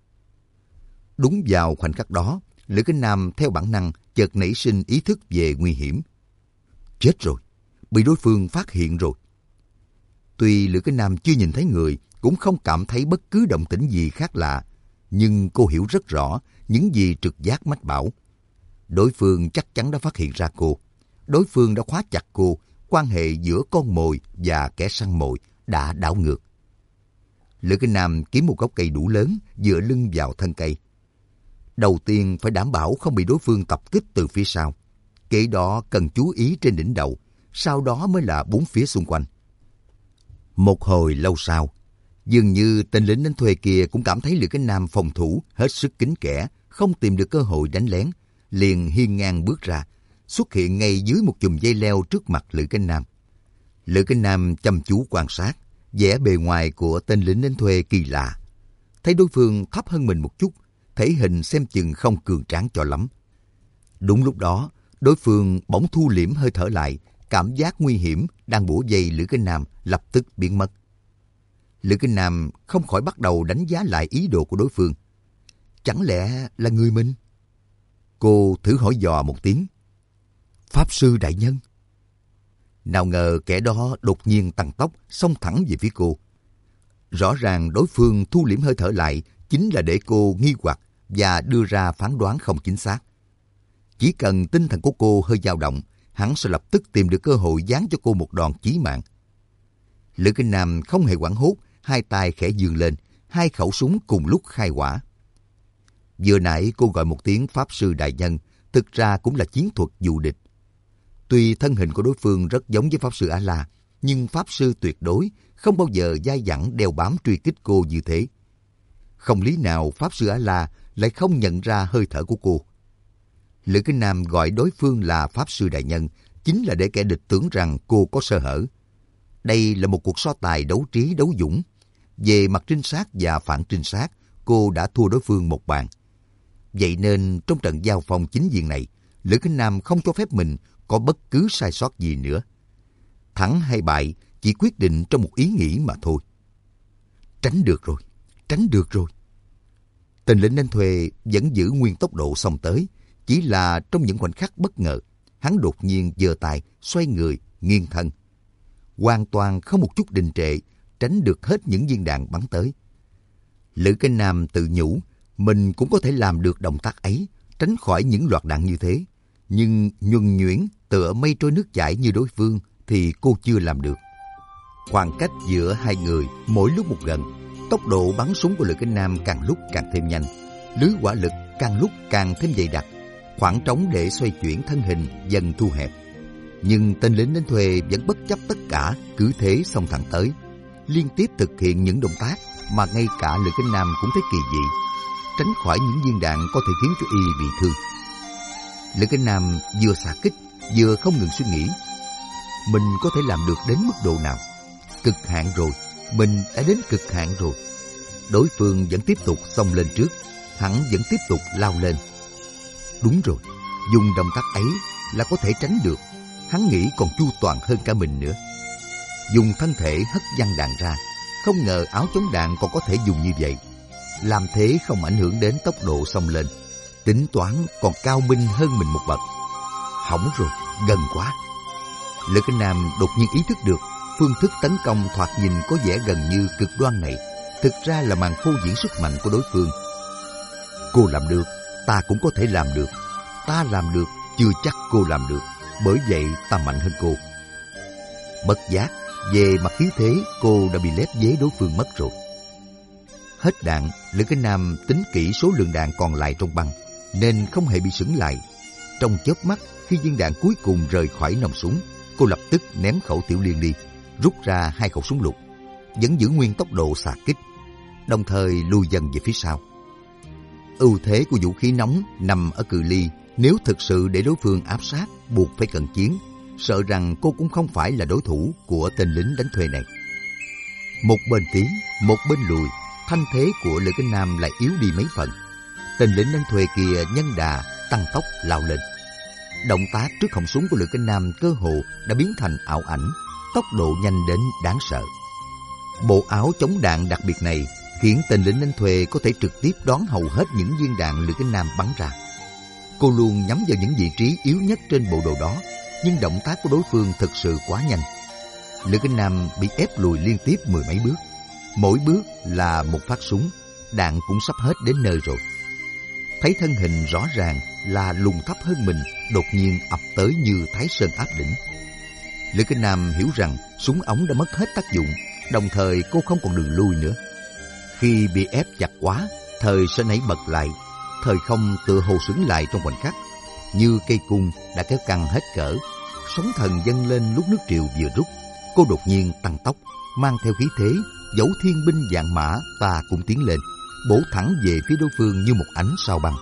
Đúng vào khoảnh khắc đó, Lữ Kính Nam theo bản năng chợt nảy sinh ý thức về nguy hiểm. Chết rồi, bị đối phương phát hiện rồi. Tuy Lữ Kính Nam chưa nhìn thấy người, cũng không cảm thấy bất cứ động tĩnh gì khác lạ, nhưng cô hiểu rất rõ những gì trực giác mách bảo. Đối phương chắc chắn đã phát hiện ra cô. Đối phương đã khóa chặt cô, quan hệ giữa con mồi và kẻ săn mồi đã đảo ngược. Lữ Kính Nam kiếm một gốc cây đủ lớn, dựa lưng vào thân cây. Đầu tiên phải đảm bảo không bị đối phương tập kích từ phía sau. Kế đó cần chú ý trên đỉnh đầu, sau đó mới là bốn phía xung quanh. Một hồi lâu sau, dường như tên lính đánh thuê kia cũng cảm thấy Lữ Kính Nam phòng thủ hết sức kín kẽ, không tìm được cơ hội đánh lén, liền hiên ngang bước ra, xuất hiện ngay dưới một chùm dây leo trước mặt Lữ Kính Nam. Lữ Kính Nam chăm chú quan sát, vẻ bề ngoài của tên lính đánh thuê kỳ lạ. Thấy đối phương thấp hơn mình một chút, thể hình xem chừng không cường tráng cho lắm. Đúng lúc đó, đối phương bỗng thu liễm hơi thở lại, cảm giác nguy hiểm đang bủa vây Lữ Kinh Nam lập tức biến mất. Lữ Kinh Nam không khỏi bắt đầu đánh giá lại ý đồ của đối phương. Chẳng lẽ là người mình? Cô thử hỏi dò một tiếng. Pháp sư đại nhân. Nào ngờ kẻ đó đột nhiên tăng tốc, xông thẳng về phía cô. Rõ ràng đối phương thu liễm hơi thở lại chính là để cô nghi hoặc và đưa ra phán đoán không chính xác. Chỉ cần tinh thần của cô hơi dao động, hắn sẽ lập tức tìm được cơ hội giáng cho cô một đòn chí mạng. Lữ Kinh Nam không hề hoảng hốt, hai tay khẽ giương lên, hai khẩu súng cùng lúc khai hỏa. Vừa nãy cô gọi một tiếng Pháp sư đại nhân, thực ra cũng là chiến thuật dụ địch. Tuy thân hình của đối phương rất giống với Pháp sư A-la, nhưng Pháp sư tuyệt đối không bao giờ dai dẳng đeo bám truy kích cô như thế. Không lý nào Pháp sư A-la lại không nhận ra hơi thở của cô. Lữ Kinh Nam gọi đối phương là Pháp sư đại nhân chính là để kẻ địch tưởng rằng cô có sơ hở. Đây là một cuộc so tài đấu trí đấu dũng. Về mặt trinh sát và phản trinh sát, cô đã thua đối phương một bàn. Vậy nên trong trận giao phong chính diện này, Lữ Kinh Nam không cho phép mình có bất cứ sai sót gì nữa. Thắng hay bại chỉ quyết định trong một ý nghĩ mà thôi. Tránh được rồi, tránh được rồi. Tên lính đánh thuê vẫn giữ nguyên tốc độ xông tới. Chỉ là trong những khoảnh khắc bất ngờ, hắn đột nhiên giơ tay, xoay người, nghiêng thân. Hoàn toàn không một chút đình trệ, tránh được hết những viên đạn bắn tới. Lữ Kinh Nam tự nhủ, mình cũng có thể làm được động tác ấy, tránh khỏi những loạt đạn như thế. Nhưng nhuần nhuyễn, tựa mây trôi nước chảy như đối phương thì cô chưa làm được. Khoảng cách giữa hai người mỗi lúc một gần, tốc độ bắn súng của Lữ Kinh Nam càng lúc càng thêm nhanh, lưới hỏa lực càng lúc càng thêm dày đặc. Khoảng trống để xoay chuyển thân hình dần thu hẹp. Nhưng tên lính đánh thuê vẫn bất chấp tất cả, cứ thế xông thẳng tới, liên tiếp thực hiện những động tác mà ngay cả Lữ Kinh Nam cũng thấy kỳ dị, tránh khỏi những viên đạn có thể khiến cho y bị thương. Lữ Kinh Nam vừa xạ kích, vừa không ngừng suy nghĩ. Mình có thể làm được đến mức độ nào? Cực hạn rồi, mình đã đến cực hạn rồi. Đối phương vẫn tiếp tục xông lên trước, hắn vẫn tiếp tục lao lên. Đúng rồi, dùng động tác ấy là có thể tránh được. Hắn nghĩ còn chu toàn hơn cả mình nữa. Dùng thân thể hất văng đạn ra, không ngờ áo chống đạn còn có thể dùng như vậy. Làm thế không ảnh hưởng đến tốc độ xông lên, tính toán còn cao minh hơn mình một bậc. Hỏng rồi, gần quá. Lữ Kinh Nam đột nhiên ý thức được phương thức tấn công thoạt nhìn có vẻ gần như cực đoan này thực ra là màn phô diễn sức mạnh của đối phương. Cô làm được, ta cũng có thể làm được. Ta làm được, chưa chắc cô làm được. Bởi vậy ta mạnh hơn cô. Bất giác, về mặt khí thế, cô đã bị lép vế đối phương mất rồi. Hết đạn, Lữ Kinh Nam tính kỹ số lượng đạn còn lại trong băng, nên không hề bị sững lại. Trong chớp mắt, khi viên đạn cuối cùng rời khỏi nòng súng, cô lập tức ném khẩu tiểu liên đi, rút ra hai khẩu súng lục, vẫn giữ nguyên tốc độ xạ kích, đồng thời lùi dần về phía sau. Ưu thế của vũ khí nóng nằm ở cự ly. Nếu thực sự để đối phương áp sát, buộc phải cận chiến, sợ rằng cô cũng không phải là đối thủ của tên lính đánh thuê này. Một bên tiến, một bên lùi, thanh thế của Lữ Kinh Nam lại yếu đi mấy phần. Tên lính đánh thuê kia nhân đà tăng tốc lao lên. Động tác trước họng súng của Lữ Kinh Nam cơ hồ đã biến thành ảo ảnh, tốc độ nhanh đến đáng sợ. Bộ áo chống đạn đặc biệt này khiến tên lính đánh thuê có thể trực tiếp đón hầu hết những viên đạn Lữ Kinh Nam bắn ra. Cô luôn nhắm vào những vị trí yếu nhất trên bộ đồ đó, nhưng động tác của đối phương thực sự quá nhanh. Lữ Kinh Nam bị ép lùi liên tiếp mười mấy bước. Mỗi bước là một phát súng, đạn cũng sắp hết đến nơi rồi. Thấy thân hình rõ ràng là lùn thấp hơn mình đột nhiên ập tới như Thái Sơn áp đỉnh. Lữ Kinh Nam hiểu rằng súng ống đã mất hết tác dụng, đồng thời cô không còn đường lui nữa. Khi bị ép chặt quá, thời sẽ nảy bật lại, thời không tựa hồ sững lại trong khoảnh khắc, như cây cung đã kéo căng hết cỡ. Sóng thần dâng lên lúc nước triều vừa rút, cô đột nhiên tăng tốc, mang theo khí thế dẫu thiên binh vạn mã ta cũng tiến lên, bổ thẳng về phía đối phương như một ánh sao băng.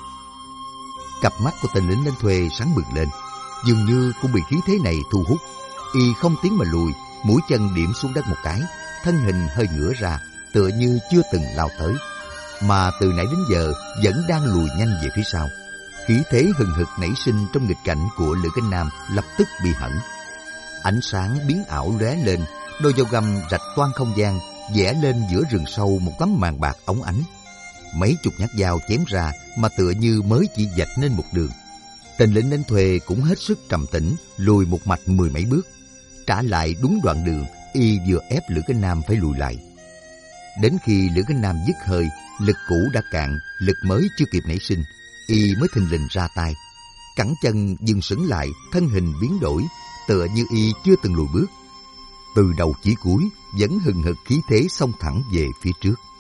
Cặp mắt của tên lính đánh thuê sáng bừng lên, dường như cũng bị khí thế này thu hút. Y không tiến mà lùi, mũi chân điểm xuống đất một cái, thân hình hơi ngửa ra, tựa như chưa từng lao tới, mà từ nãy đến giờ vẫn đang lùi nhanh về phía sau. Khí thế hừng hực nảy sinh trong nghịch cảnh của Lữ Cánh Nam lập tức bị hẫng. Ánh sáng biến ảo lóe lên, đôi dao găm rạch toang không gian, vẽ lên giữa rừng sâu một tấm màn bạc óng ánh. Mấy chục nhát dao chém ra mà tựa như mới chỉ vạch nên một đường. Tên lính đánh thuê cũng hết sức trầm tĩnh, lùi một mạch mười mấy bước. Trả lại đúng đoạn đường, y vừa ép Lữ Cánh Nam phải lùi lại. Đến khi Lữ Cánh Nam dứt hơi, lực cũ đã cạn, lực mới chưa kịp nảy sinh, y mới thình lình ra tay. Cẳng chân dừng sững lại, thân hình biến đổi, tựa như y chưa từng lùi bước. Từ đầu chí cuối vẫn hừng hực khí thế xông thẳng về phía trước.